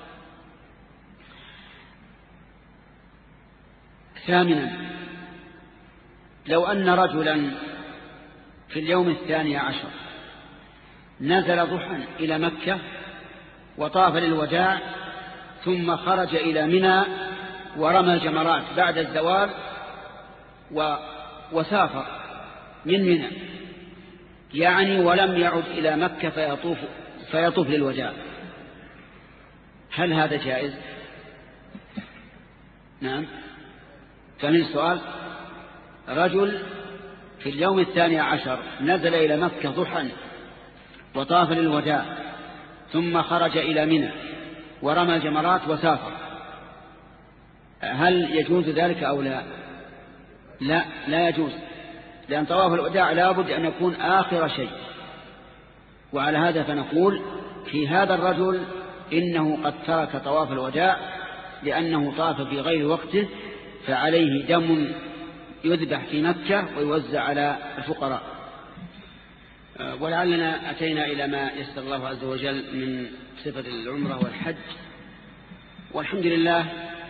ثامنا، لو أن رجلا في اليوم الثاني عشر نزل ضحى إلى مكة وطاف للوداع، ثم خرج إلى منى ورمى الجمرات بعد الزوال وسافر من منى، يعني ولم يعد إلى مكة فيطوف, فيطوف للوداع، هل هذا جائز؟ نعم. فمن السؤال، رجل في اليوم الثاني عشر نزل إلى مكة ضحى وطاف للوداع، ثم خرج إلى منى ورمى الجمرات وسافر، هل يجوز ذلك أو لا؟ لا، لا يجوز، لأن طواف الوداع لابد أن يكون آخر شيء. وعلى هذا فنقول في هذا الرجل إنه قد ترك طواف الوداع لأنه طاف في غير وقته، فعليه دم يذبح في مكة ويوزع على الفقراء. ولعلنا أتينا إلى ما يسر الله عز وجل من صفة العمرة والحج، والحمد لله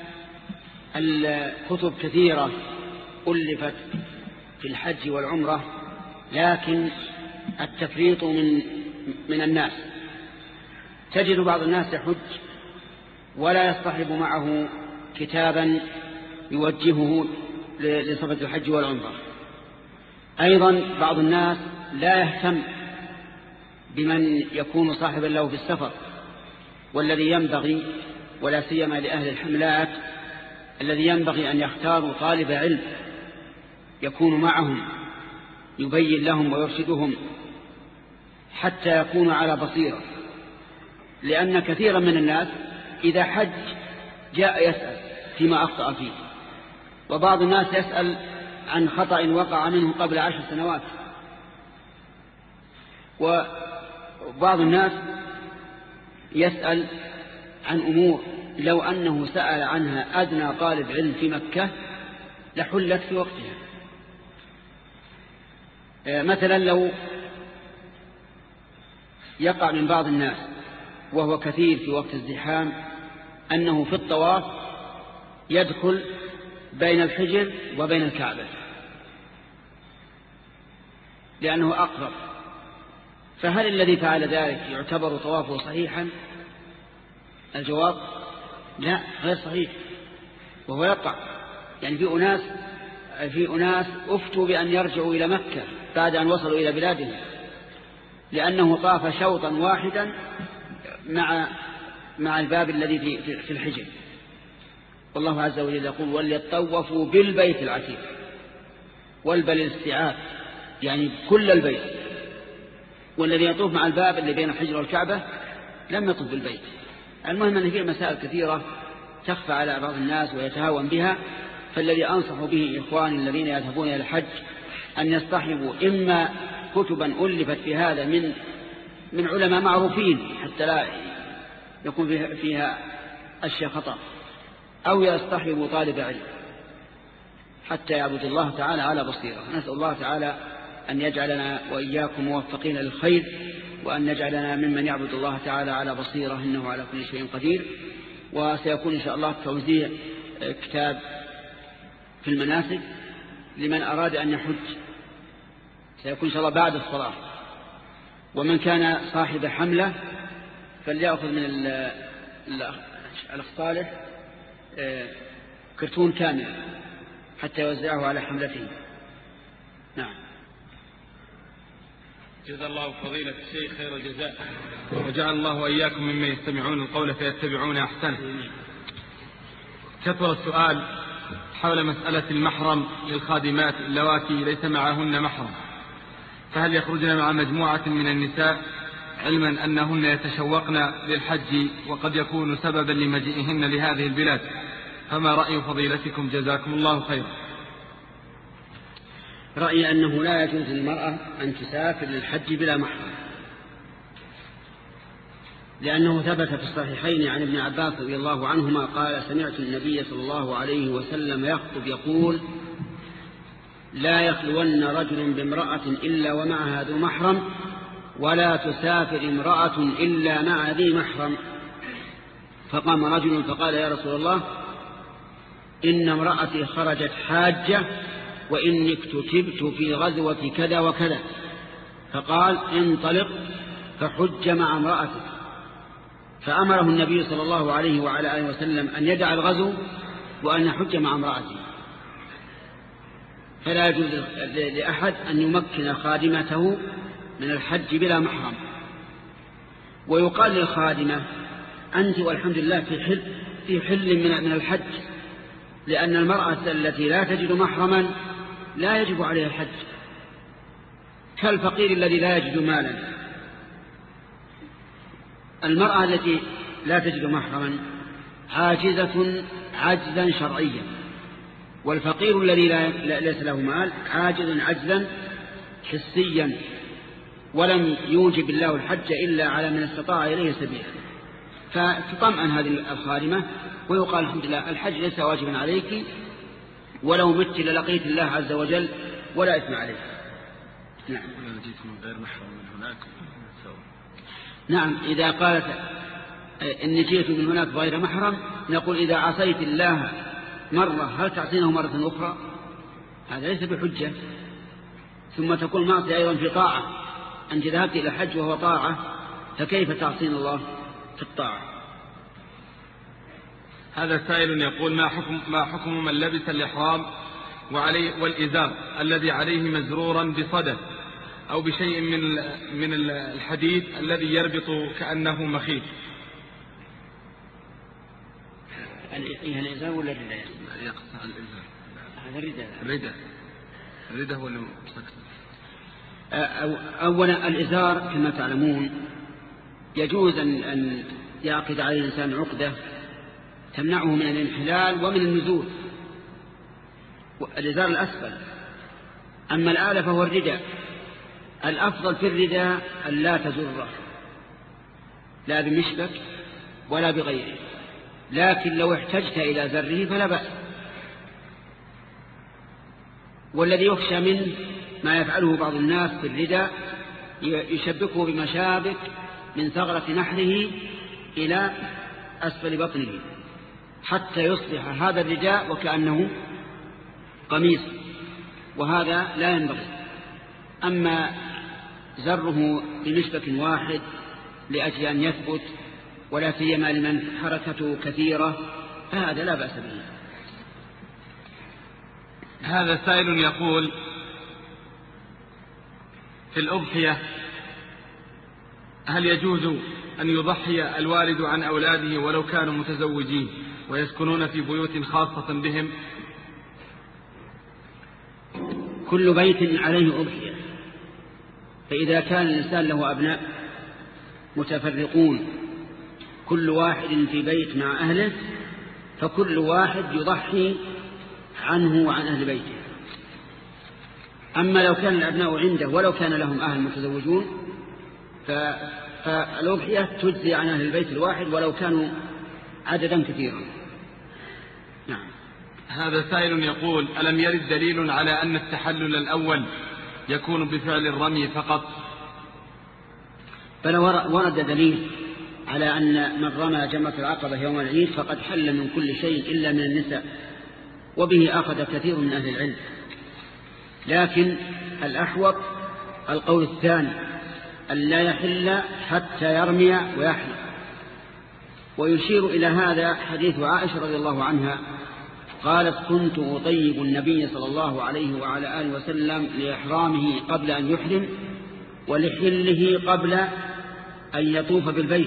الكتب كثيرة ألفت في الحج والعمرة، لكن التفريط من من الناس. تجد بعض الناس يحج ولا يصطحب معه كتابا يوجهه لصفة الحج والعمرة. أيضا بعض الناس لا يهتم بمن يكون صاحبا له في السفر، والذي ينبغي ولا سيما لأهل الحملات الذي ينبغي أن يختاروا طالب علم يكون معهم يبين لهم ويرشدهم حتى يكونوا على بصيرة، لأن كثيرا من الناس إذا حج جاء يسأل فيما أخطأ فيه، وبعض الناس يسأل عن خطأ وقع منه قبل عشر سنوات، وبعض الناس يسأل عن أمور لو أنه سأل عنها أدنى طالب علم في مكة لحلت في وقتها. مثلا لو يقع من بعض الناس وهو كثير في وقت الزحام أنه في الطواف يدخل بين الحجر وبين الكعبة لأنه أقرب، فهل الذي فعل ذلك يعتبر طوافه صحيحا؟ الجواب لا، غير صحيح، وهو يقع. يعني في أناس في أناس أفتوا بأن يرجعوا إلى مكة بعد أن وصلوا إلى بلادهم لأنه طاف شوطا واحدا مع مع الباب الذي في في الحجر. والله عز وجل يقول وليطوفوا بالبيت العتيق، والبل الاستيعاب يعني كل البيت، والذي يطوف مع الباب اللي بين الحجر والكعبة لم يطوف بالبيت. المهم أن فيه مسائل كثيرة تخفى على بعض الناس ويتهاون بها، فالذي أنصح به إخواني الذين يذهبون إلى الحج أن يصطحبوا إما كتبا ألفت في هذا من من علماء معروفين حتى لا يكون فيها أشياء خطأ، أو يصطحبوا طالب علم حتى يعبد الله تعالى على بصيرة. نسأل الله تعالى أن يجعلنا وإياكم موفقين للخير، وأن يجعلنا ممن يعبد الله تعالى على بصيرة إنه على كل شيء قدير. وسيكون إن شاء الله توزيع كتاب في المناسك لمن أراد أن يحج، سيكون إن شاء الله بعد الصلاة. ومن كان صاحب حملة فليأخذ من الأخ صالح كرتون كامل حتى يوزعه على حملته. نعم. جزا الله فضيلة الشيخ خير الجزاء، وجعل الله وإياكم ممن يستمعون القول فيتبعون أحسنه. كثر السؤال حول مسألة المحرم للخادمات اللواتي ليس معهن محرم، فهل يخرجن مع مجموعة من النساء علما أنهن يتشوقن للحج وقد يكون سببا لمجيئهن لهذه البلاد؟ فما رأي فضيلتكم جزاكم الله خيرا؟ رأيي أنه لا يجوز للمرأة أن تسافر للحج بلا محرم، لأنه ثبت في الصحيحين عن ابن عباس رضي الله عنهما قال سمعت النبي صلى الله عليه وسلم يخطب يقول لا يخلون رجل بامرأة إلا ومعها ذو محرم، ولا تسافر امرأة إلا مع ذي محرم. فقام رجل فقال يا رسول الله إن امرأتي خرجت حاجة وإني اكتتبت في غزوة كذا وكذا، فقال انطلق فحج مع امرأتك. فأمره النبي صلى الله عليه وعلى آله وسلم أن يدع الغزو وأن يحج مع امرأته. فلا يجوز لأحد أن يمكن خادمته من الحج بلا محرم. ويقال للخادمة أنت والحمد لله في حل, في حل من الحج، لأن المرأة التي لا تجد محرما لا يجب عليها الحج، كالفقير الذي لا يجد مالا. المرأة التي لا تجد محرما عاجزة عجزا شرعيا، والفقير الذي لا ليس له مال عاجز عجزا حسيا، ولم يوجب الله الحج إلا على من استطاع إليه سبيلا. فتطمئن هذه الخادمة ويقال الحمد لله الحج ليس واجبا عليك، ولو مت للقيت الله عز وجل ولا إثم عليك. نعم. جئت من غير محرم من هناك. نعم، إذا قالت إني جئت من هناك غير محرم نقول إذا عصيت الله مرة هل تعصينه مرة أخرى؟ هذا ليس بحجة. ثم تكون معصية أيضا في طاعة، أنت ذهبت إلى الحج وهو طاعة، فكيف تعصين الله في الطاعة؟ هذا سائل يقول ما حكم, ما حكم من لبس الإحرام وعليه والإزار الذي عليه مزرورا بصدى أو بشيء من من الحديد الذي يربط كأنه مخيط؟ الإزار ولا الرداء؟ الإزار. هذا الرداء. الرداء. الرداء هو اللي أولا الإزار كما تعلمون يجوز أن يعقد عليه الإنسان عقدة تمنعه من الانحلال ومن النزول، الإزار الأسفل. أما الآلة فهو الرداء. الأفضل في الرداء أن لا تزره لا بمشبك ولا بغيره، لكن لو احتجت إلى زره فلا بأس. والذي يخشى منه ما يفعله بعض الناس في الرداء، يشبكه بمشابك من ثغرة نحره إلى أسفل بطنه حتى يصبح هذا الرداء وكأنه قميص، وهذا لا ينبغي. أما زره بمشبك واحد لأجل أن يثبت ولا سيما لمن حركته كثيرة فهذا لا بأس به. هذا سائل يقول في الأضحية هل يجوز أن يضحي الوالد عن أولاده ولو كانوا متزوجين ويسكنون في بيوت خاصة بهم؟ كل بيت عليه أضحية، فإذا كان الإنسان له أبناء متفرقون كل واحد في بيت مع أهله فكل واحد يضحي عنه وعن أهل بيته. أما لو كان الأبناء عنده ولو كان لهم أهل متزوجون فالأضحية تجزي عن أهل البيت الواحد ولو كانوا عددا كثيرا. نعم. هذا سائل يقول ألم يرد دليل على أن التحلل الأول يكون بفعل الرمي فقط؟ فلو ورد دليل على أن من رمى جمرة العقبة يوم العيد فقد حل من كل شيء إلا من النساء، وبه أخذ كثير من أهل العلم، لكن الأحوط القول الثاني أن لا يحل حتى يرمي ويحلق. ويشير إلى هذا حديث عائشة رضي الله عنها قالت كنت أطيب النبي صلى الله عليه وعلى آله وسلم لإحرامه قبل أن يحرم ولحله قبل أن يطوف بالبيت،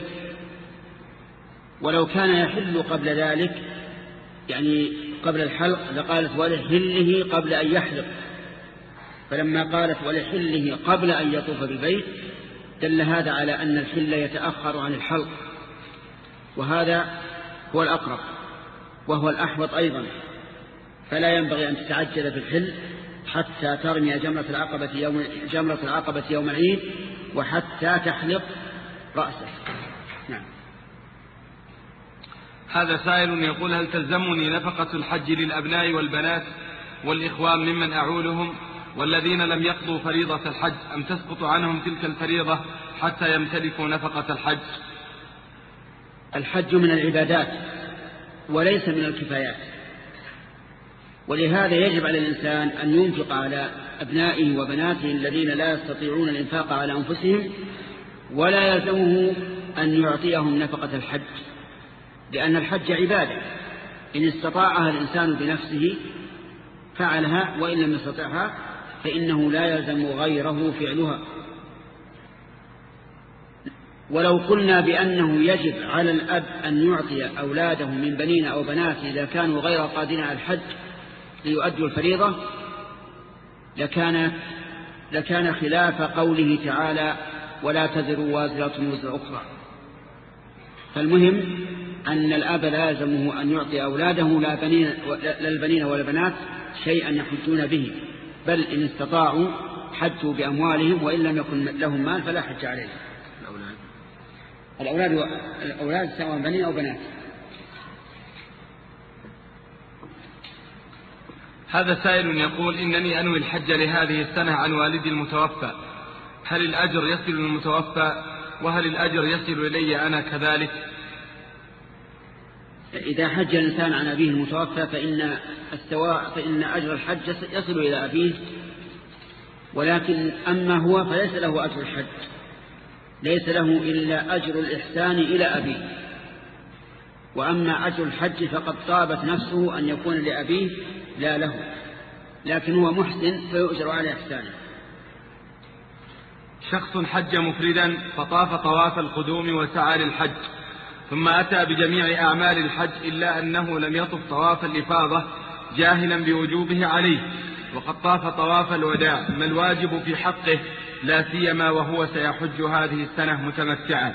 ولو كان يحل قبل ذلك يعني قبل الحلق لقالت ولحله قبل أن يحلق، فلما قالت ولحله قبل أن يطوف بالبيت دل هذا على أن الحل يتأخر عن الحلق، وهذا هو الأقرب وهو الأحوط أيضا. فلا ينبغي أن تتعجل في الحل حتى ترمي جمرة العقبة يوم, جمرة العقبة يوم العيد وحتى تحلق رأسه. نعم. هذا سائل يقول هل تلزمني نفقة الحج للأبناء والبنات والإخوان ممن أعولهم والذين لم يقضوا فريضة الحج أم تسقط عنهم تلك الفريضة حتى يمتلكوا نفقة الحج؟ الحج من العبادات وليس من الكفايات، ولهذا يجب على الإنسان أن ينفق على أبنائه وبناته الذين لا يستطيعون الإنفاق على أنفسهم، ولا يلزمه أن يعطيهم نفقة الحج، لأن الحج عبادة إن استطاعها الإنسان بنفسه فعلها، وإن لم يستطعها فإنه لا يلزم غيره فعلها. ولو قلنا بأنه يجب على الأب أن يعطي أولاده من بنين أو بنات إذا كانوا غير قادرين على الحج ليؤدوا الفريضة لكان, لكان خلاف قوله تعالى ولا تزر وازرة وزر أخرى. فالمهم أن الأب لا يلزمه أن يعطي أولاده لا بنين لا البنين ولا البنات شيئا يحجون به، بل إن استطاعوا حجوا بأموالهم، وإن لم يكن لهم مال فلا حج عليهم. الأولاد الأولاد سواء بنين أو بنات. هذا سائل يقول إنني أنوي الحج لهذه السنة عن والدي المتوفى، هل الأجر يصل للمتوفى وهل الأجر يصل إلي أنا كذلك؟ إذا حج الإنسان عن أبيه المتوفى فإن السواء فإن أجر الحج يصل إلى أبيه ولكن أما هو فليس له أجر الحج، ليس له إلا أجر الإحسان إلى أبيه. وأما أجر الحج فقد طابت نفسه أن يكون لأبيه لا له، لكن هو محسن فيؤجر على إحسانه. شخص حج مفردا فطاف طواف القدوم وسعى للحج، ثم أتى بجميع أعمال الحج إلا أنه لم يطف طواف الإفاضة جاهلا بوجوبه عليه، وقد طاف طواف الوداع، ما الواجب في حقه لا سيما وهو سيحج هذه السنة متمتعا؟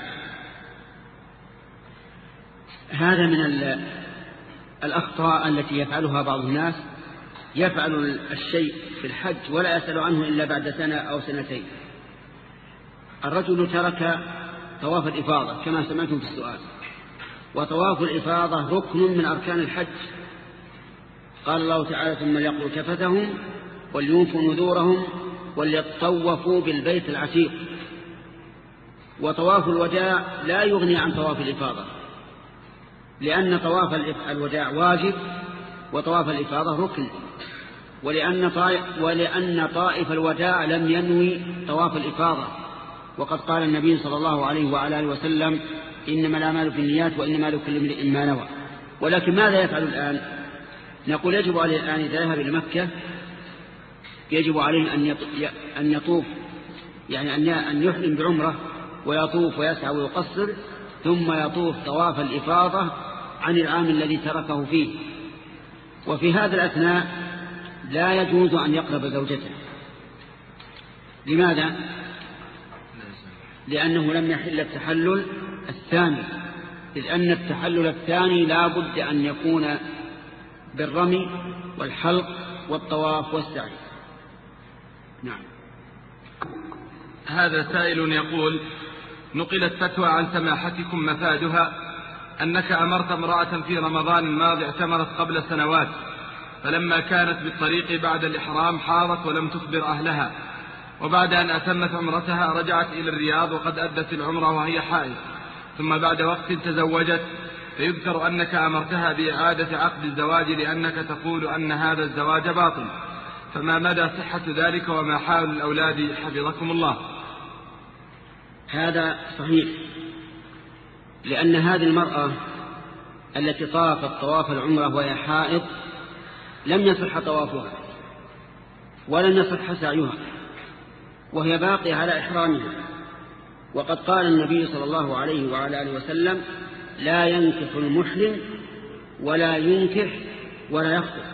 هذا من الأخطاء التي يفعلها بعض الناس، يفعل الشيء في الحج ولا يسأل عنه إلا بعد سنة أو سنتين. الرجل ترك طواف الإفاضة كما سمعتم في السؤال، وطواف الإفاضة ركن من أركان الحج. قال الله تعالى: ثم ليقضوا تفتهم وليوفوا نذورهم وليطوفوا بالبيت العتيق. وطواف الوداع لا يغني عن طواف الإفاضة، لأن طواف الوداع واجب وطواف الإفاضة ركن، ولأن طائف, ولأن طائف الوداع لم ينوي طواف الإفاضة، وقد قال النبي صلى الله عليه وعلى آله وسلم: إنما الأعمال في النيات وإنما لكل امرئ ما نوى. ولكن ماذا يفعل الآن؟ نقول يجب عليه الآن إذا ذهب إلى مكة يجب عليه أن يطوف، يعني أن يحرم بعمرة ويطوف ويسعى ويقصر، ثم يطوف طواف الإفاضة عن العام الذي تركه فيه. وفي هذا الأثناء لا يجوز أن يقرب زوجته. لماذا؟ لأنه لم يحل التحلل الثاني، إذ أن التحلل الثاني لا بد أن يكون بالرمي والحلق والطواف والسعي. نعم. هذا سائل يقول: نقلت فتوى عن سماحتكم مفادها أنك أمرت امرأة في رمضان الماضي اعتمرت قبل سنوات، فلما كانت بالطريق بعد الإحرام حارت ولم تخبر أهلها، وبعد أن أتمت عمرتها رجعت إلى الرياض وقد أدت العمرة وهي حائض، ثم بعد وقت تزوجت، فيذكر أنك أمرتها بإعادة عقد الزواج لأنك تقول أن هذا الزواج باطل، فما مدى صحة ذلك وما حال الأولاد حفظكم الله؟ هذا صحيح، لأن هذه المرأة التي طافت طواف العمرة وهي حائض لم يصح طوافها ولم يصح سعيها، وهي باقية على إحرامها. وقد قال النبي صلى الله عليه وعلى آله وسلم: لا ينكح المحرم ولا ينكح ولا يخطب.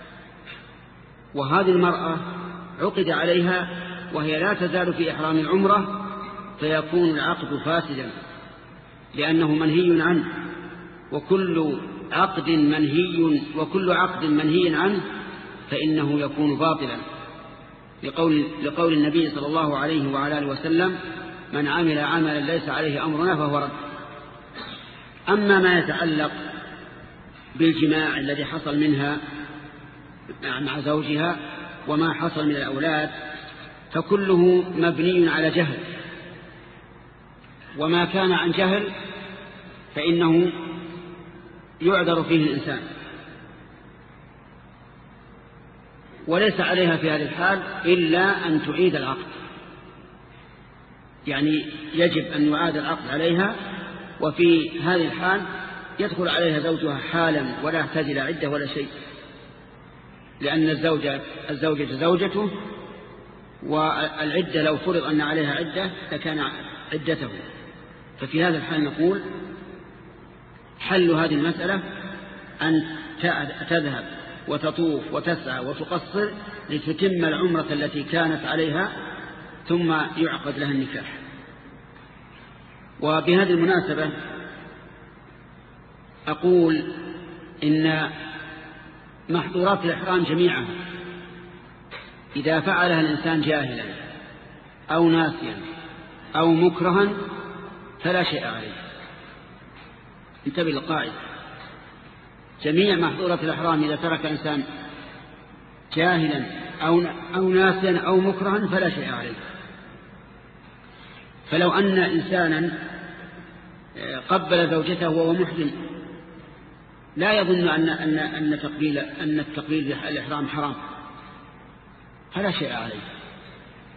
وهذه المرأة عقد عليها وهي لا تزال في إحرام العمرة، فيكون العقد فاسدا لأنه منهي عنه، وكل عقد منهي وكل عقد منهي عنه فإنه يكون باطلا، لقول, لقول النبي صلى الله عليه وعلى آله وسلم: من عمل عملا ليس عليه أمرنا فهو رد. أما ما يتعلق بالجماع الذي حصل منها مع زوجها وما حصل من الأولاد فكله مبني على جهل، وما كان عن جهل فإنه يعذر فيه الإنسان، وليس عليها في هذه الحال إلا أن تعيد العقد، يعني يجب أن يعاد العقد عليها، وفي هذه الحال يدخل عليها زوجها حالا ولا يحتاج إلى عدة ولا شيء، لأن الزوجة الزوجة زوجته، والعدة لو فرض أن عليها عدة لكان عدته. ففي هذا الحال نقول حل هذه المسألة أن تذهب وتطوف وتسعى وتقصر لتتم العمرة التي كانت عليها ثم يعقد لها النكاح. وبهذه المناسبة أقول إن محظورات الإحرام جميعا إذا فعلها الإنسان جاهلا أو ناسيا أو مكرها فلا شيء عليه. انتبه للقاعدة: جميع محظورات الإحرام إذا ترك إنسان جاهلا أو, أو ناسيا أو مكرها فلا شيء عليه. فلو أن إنسانا قبل زوجته وهو محرم لا يظن أن, أن, أن, تقبيل أن التقبيل بالإحرام حرام فلا شيء عليه،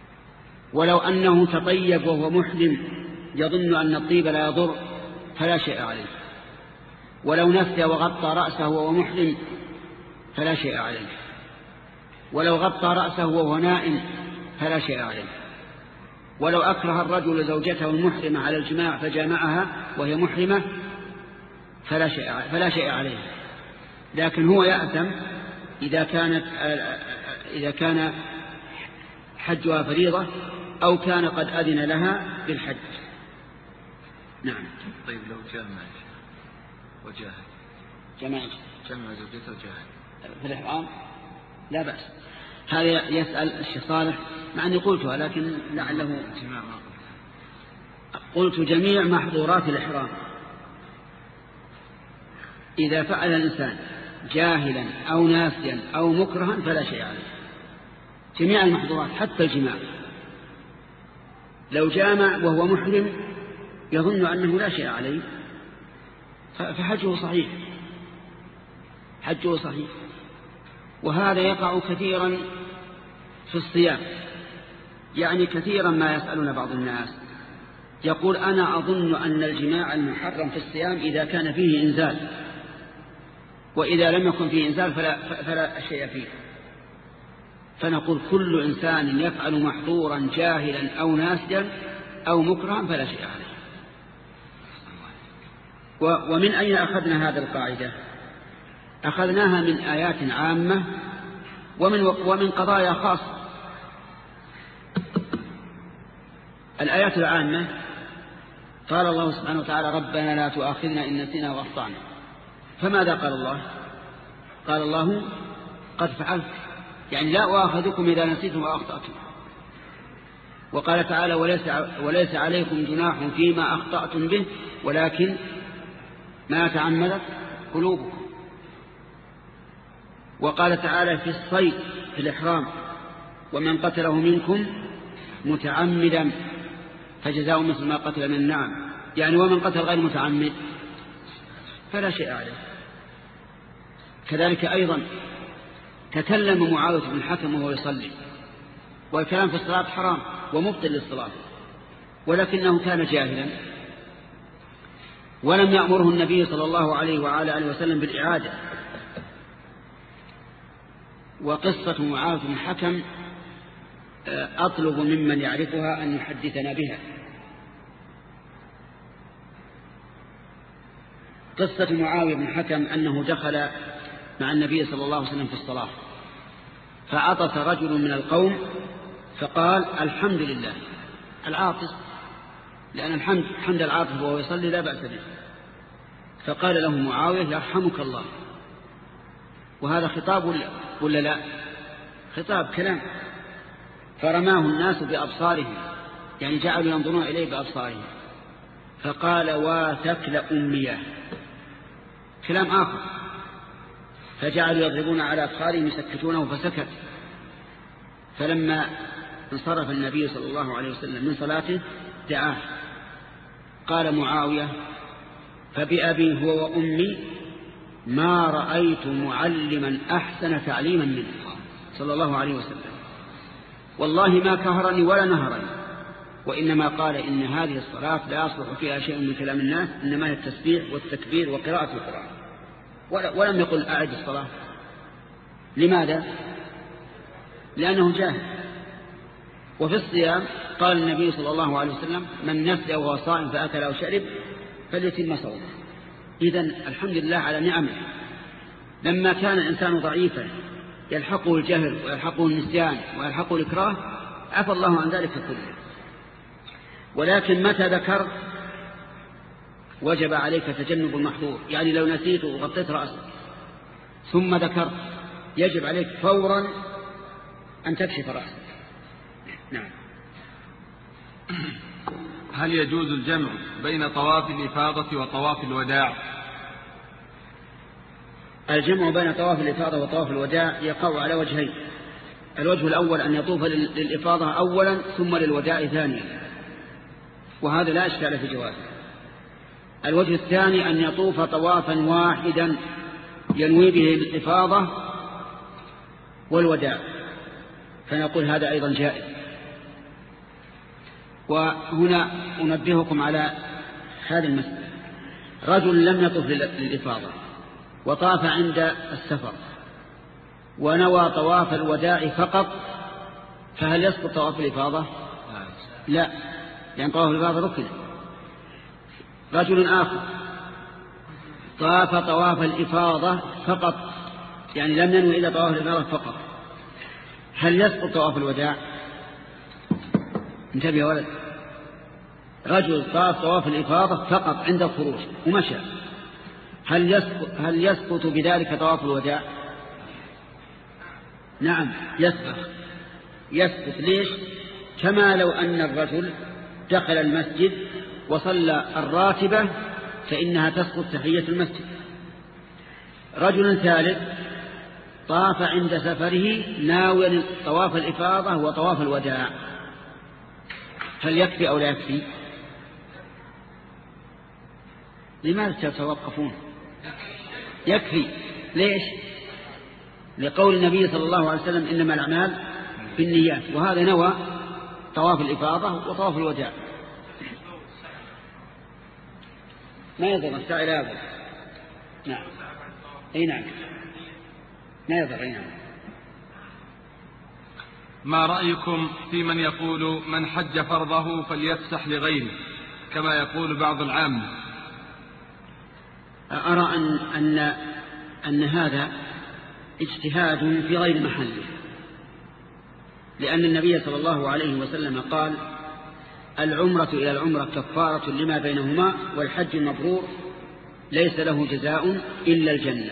ولو أنه تطيب وهو محرم يظن أن الطيب لا يضر فلا شيء عليه، ولو نسي وغطى رأسه وهو محرم فلا شيء عليه، ولو غطى رأسه وهو نائم فلا شيء عليه، ولو أكره الرجل زوجته المحرمة على الجماع فجامعها وهي محرمة فلا شيء فلا شيء عليه، لكن هو يأثم إذا كانت إذا كان حجها فريضة أو كان قد أذن لها بالحج. نعم. طيب لو جامع وجاهد جمع جمع زوجته وجاهد في الإحرام لا بأس. هذا يسأل الشيخ صالح مع أني قلتها لكن لعله قلت جميع محظورات الإحرام إذا فعل الإنسان جاهلا أو ناسيا أو مكرها فلا شيء عليه، جميع المحظورات حتى الجماع. لو جامع وهو محرم يظن أنه لا شيء عليه فحجه صحيح، حجه صحيح. وهذا يقع كثيرا في الصيام، يعني كثيرا ما يسألنا بعض الناس يقول أنا أظن أن الجماع المحرم في الصيام إذا كان فيه إنزال، وإذا لم يكن فيه إنزال فلا, فلا شيء فيه. فنقول كل إنسان يفعل محظورا جاهلا أو ناسيا أو مكرها فلا شيء عليه. ومن أين أخذنا هذا القاعدة؟ أخذناها من آيات عامة ومن, ومن قضايا خاصة. الآيات العامة قال الله سبحانه وتعالى ربنا لا تؤاخذنا إن نسينا وأخطأنا، فماذا قال الله؟ قال الله قد فعلت، يعني لا أؤاخذكم إذا نسيتم وأخطأتم. وقال تعالى وليس, وليس عليكم جناح فيما أخطأتم به ولكن ما تعمدت قلوبكم. وقال تعالى في الصيد في الإحرام ومن قتله منكم متعمدا فجزاء مثل ما قتل من النعم، يعني ومن قتل غير متعمد فلا شيء عليه. كذلك أيضا تكلم معاوية بن الحكم وهو يصلي، والكلام في الصلاة حرام ومبطل للصلاة، ولكنه كان جاهلا ولم يأمره النبي صلى الله عليه وعلى آله وسلم بالإعادة. وقصة معاوية بن الحكم أطلب ممن يعرفها أن يحدثنا بها. قصة معاوية بن الحكم أنه دخل مع النبي صلى الله عليه وسلم في الصلاة، فعطس رجل من القوم فقال الحمد لله، العاطس، لأن الحمد حمد العاطس وهو يصلي لا بأس به. فقال له معاوية يرحمك الله، وهذا خطاب ولا لا؟ خطاب كلام. فرماه الناس بأبصارهم، يعني جعلوا ينظرون إليه بأبصارهم، فقال واتكل أمياه، كلام آخر. فجعلوا يضربون على أبصارهم يسكتونه فسكت. فلما انصرف النبي صلى الله عليه وسلم من صلاته دعاه، قال معاوية فبأبي هو وأمي ما رأيت معلما أحسن تعليما منه صلى الله عليه وسلم، والله ما كهرني ولا نهرني، وإنما قال إن هذه الصلاة لا يصلح فيها شيء من كلام الناس، إنما هي التسبيح والتكبير وقراءة القرآن، ولم يقل أعد الصلاة. لماذا؟ لأنه جاهل. وفي الصيام قال النبي صلى الله عليه وسلم من نسي وهو صائم فأكل أو شرب فليتم صومه. إذن الحمد لله على نعمه. لما كان الإنسان ضعيفا يلحقه الجهل ويلحقه النسيان ويلحقه الإكراه عفى الله عن ذلك كله. ولكن متى ذكرت وجب عليك تجنب المحظور، يعني لو نسيت وغطيت رأسك ثم ذكرت يجب عليك فورا أن تكشف رأسك. نعم. هل يجوز الجمع بين طواف الإفاضة وطواف الوداع؟ الجمع بين طواف الإفاضة وطواف الوداع يقع على وجهين. الوجه الأول أن يطوف للإفاضة أولا ثم للوداع ثانيا، وهذا لا إشكال في جوازه. الوجه الثاني أن يطوف طوافا واحدا ينوي به الإفاضة والوداع، فنقول هذا أيضا جائز. وهنا أنبهكم على هذه المسألة. رجل لم يطف للإفاضة وطاف عند السفر ونوى طواف الوداع فقط، فهل يسقط طواف الإفاضة؟ لا، لأن طواف الإفاضة ركن. رجل آخر طاف طواف الإفاضة فقط، يعني لم ينوي إلا طواف الإفاضة فقط، هل يسقط طواف الوداع؟ انتبه يا ولد، رجل طاف طواف الإفاضة فقط عند الخروج ومشى، هل يسقط, هل يسقط بذلك طواف الوداع؟ نعم يسقط. يسقط ليش؟ كما لو أن الرجل دخل المسجد وصلى الراتبة فإنها تسقط تحية المسجد. رجل ثالث طاف عند سفره ناويا طواف الإفاضة وطواف الوداع، هل يكفي أو لا يكفي؟ لماذا تتوقفون؟ يكفي. ليش؟ لقول النبي صلى الله عليه وسلم إنما الأعمال بالنيات، وهذا نوى طواف الإفاضة وطواف الوداع. ما يضر السائل هذا. نعم أي نعم ما يضر. أي نعم. ما رأيكم في من يقول من حج فرضه فليفسح لغيره كما يقول بعض العامة؟ أرى أن, أن, أن هذا اجتهاد في غير محله، لأن النبي صلى الله عليه وسلم قال العمرة إلى العمرة كفارة لما بينهما، والحج المبرور ليس له جزاء إلا الجنة.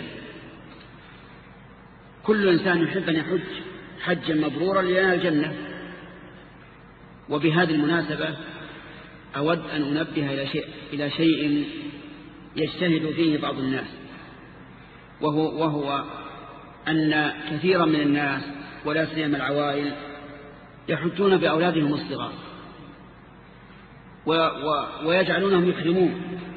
كل إنسان يحب أن يحج حجا مبرورا لينال الجنة. وبهذه المناسبة أود أن أنبه إلى شيء, إلى شيء يجتهد فيه بعض الناس، وهو, وهو أن كثيرا من الناس ولا سيما العوائل يحجون بأولادهم الصغار و و ويجعلونهم يحرمون،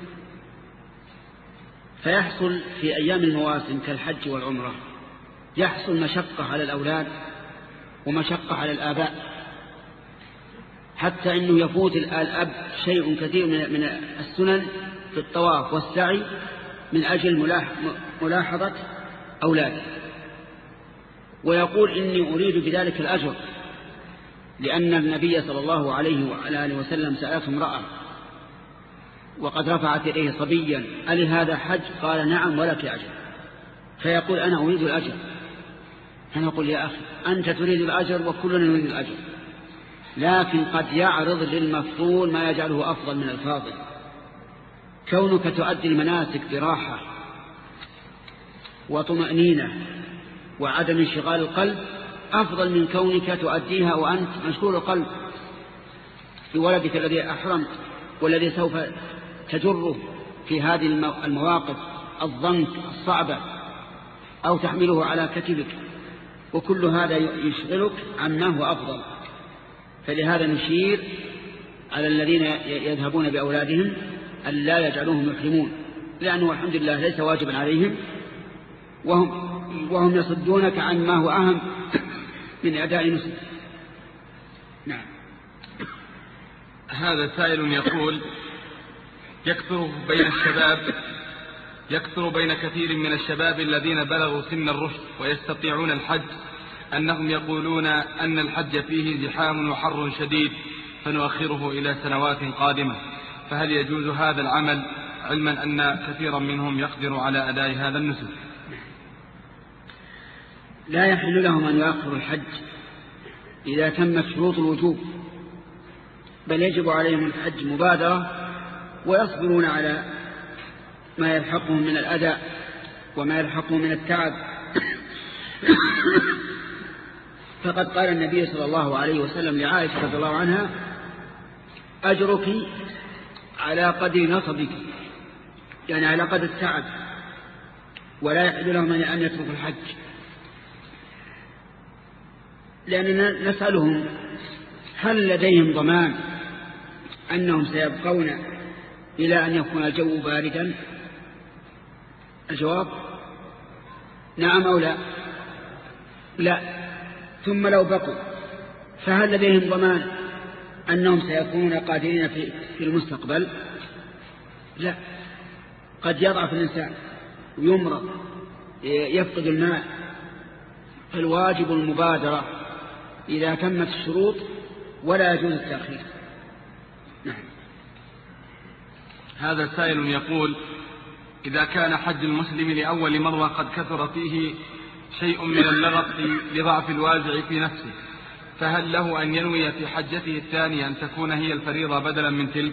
فيحصل في أيام المواسم كالحج والعمرة يحصل مشقة على الأولاد ومشقة على الآباء، حتى أنه يفوت الأب شيء كثير من السنن في الطواف والسعي من أجل ملاحظة أولاده، ويقول إني أريد بذلك الأجر، لأن النبي صلى الله عليه وعلى آله وسلم سألته امرأة وقد رفعت إليه صبيا ألي هذا حج؟ قال نعم ولك أجر، فيقول أنا أريد الأجر. أنا أقول يا أخي أنت تريد الأجر وكلنا نريد الأجر، لكن قد يعرض للمفضول ما يجعله أفضل من الفاضل. كونك تؤدي المناسك براحة وطمأنينة وعدم انشغال القلب أفضل من كونك تؤديها وأنت مشغول القلب بولدك الذي أحرمت والذي سوف تجره في هذه المواقف الضنك الصعبة أو تحمله على كتفك، وكل هذا يشغلك عما هو أفضل. فلهذا نشير على الذين يذهبون بأولادهم أن لا يجعلوهم يحرمون، لأنه الحمد لله ليس واجبا عليهم، وهم, وهم يصدونك عن ما هو أهم من أداء نسك. نعم. هذا سائل يقول يكثر بين الشباب يكثر بين كثير من الشباب الذين بلغوا سن الرشد ويستطيعون الحج أنهم يقولون أن الحج فيه زحام وحر شديد فنؤخره إلى سنوات قادمة، فهل يجوز هذا العمل علما أن كثيرا منهم يقدر على أداء هذا النسك؟ لا يحل لهم أن يؤخروا الحج إذا تمت شروط الوجوب، بل يجب عليهم الحج مبادرة ويصبرون على ما يلحقهم من الأذى وما يلحقهم من التعب. فقد قال النبي صلى الله عليه وسلم لعائشة رضي الله عنها أجرك على قدر نصبك، يعني على قدر التعب، ولا يحل لهم أن يتركوا الحج. لأننا نسألهم هل لديهم ضمان أنهم سيبقون إلى أن يكون الجو باردا؟ الجواب نعم أو لا. لا. ثم لو بقوا فهل لديهم ضمان أنهم سيكونون قادرين في في المستقبل؟ لا، قد يضعف الإنسان ويمرض يفقد المال، فالواجب المبادرة إذا تمت الشروط ولا يجوز التأخير. نعم. هذا سائل يقول: إذا كان حج المسلم لأول مرة قد كثر فيه شيء من اللغط لضعف الوازع في نفسه، فهل له أن ينوي في حجته الثانية أن تكون هي الفريضة بدلا من تلك؟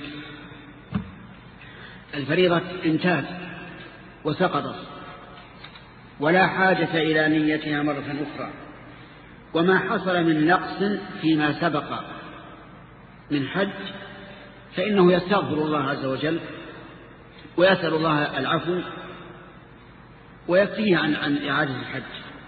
الفريضة انتهت وسقطت ولا حاجة إلى نيتها مرة أخرى، وما حصل من نقص فيما سبق من حج فإنه يستغفر الله عز وجل ويسأل الله العفو ويكفيه عن, عن إعادة الحج.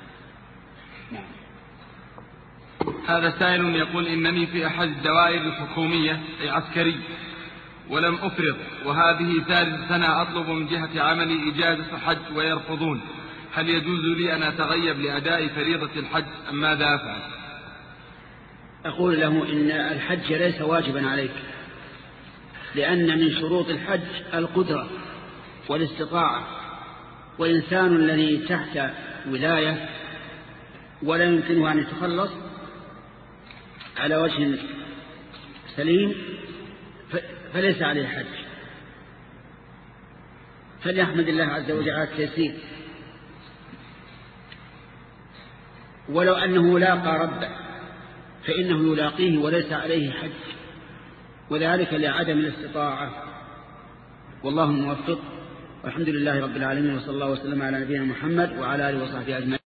هذا سائل يقول: إنني في أحد الدوائر الحكومية أي عسكري ولم أفرط، وهذه ثالث سنة أطلب من جهة عملي إجازة حج ويرفضون، هل يجوز لي أن أتغيب لأداء فريضة الحج أم ماذا أفعل؟ أقول له إن الحج ليس واجبا عليك، لأن من شروط الحج القدرة والاستطاعة، والإنسان الذي تحت ولاية ولا يمكنه أن يتخلص على وجه سليم فليس عليه حج، فليحمد الله عز وجل على التيسير، ولو أنه لاقى ربه فإنه يلاقيه وليس عليه حج، وذلك لعدم الاستطاعة. والله الموفق، والحمد لله رب العالمين، وصلى الله وسلم على نبينا محمد وعلى آله وصحبه أجمعين.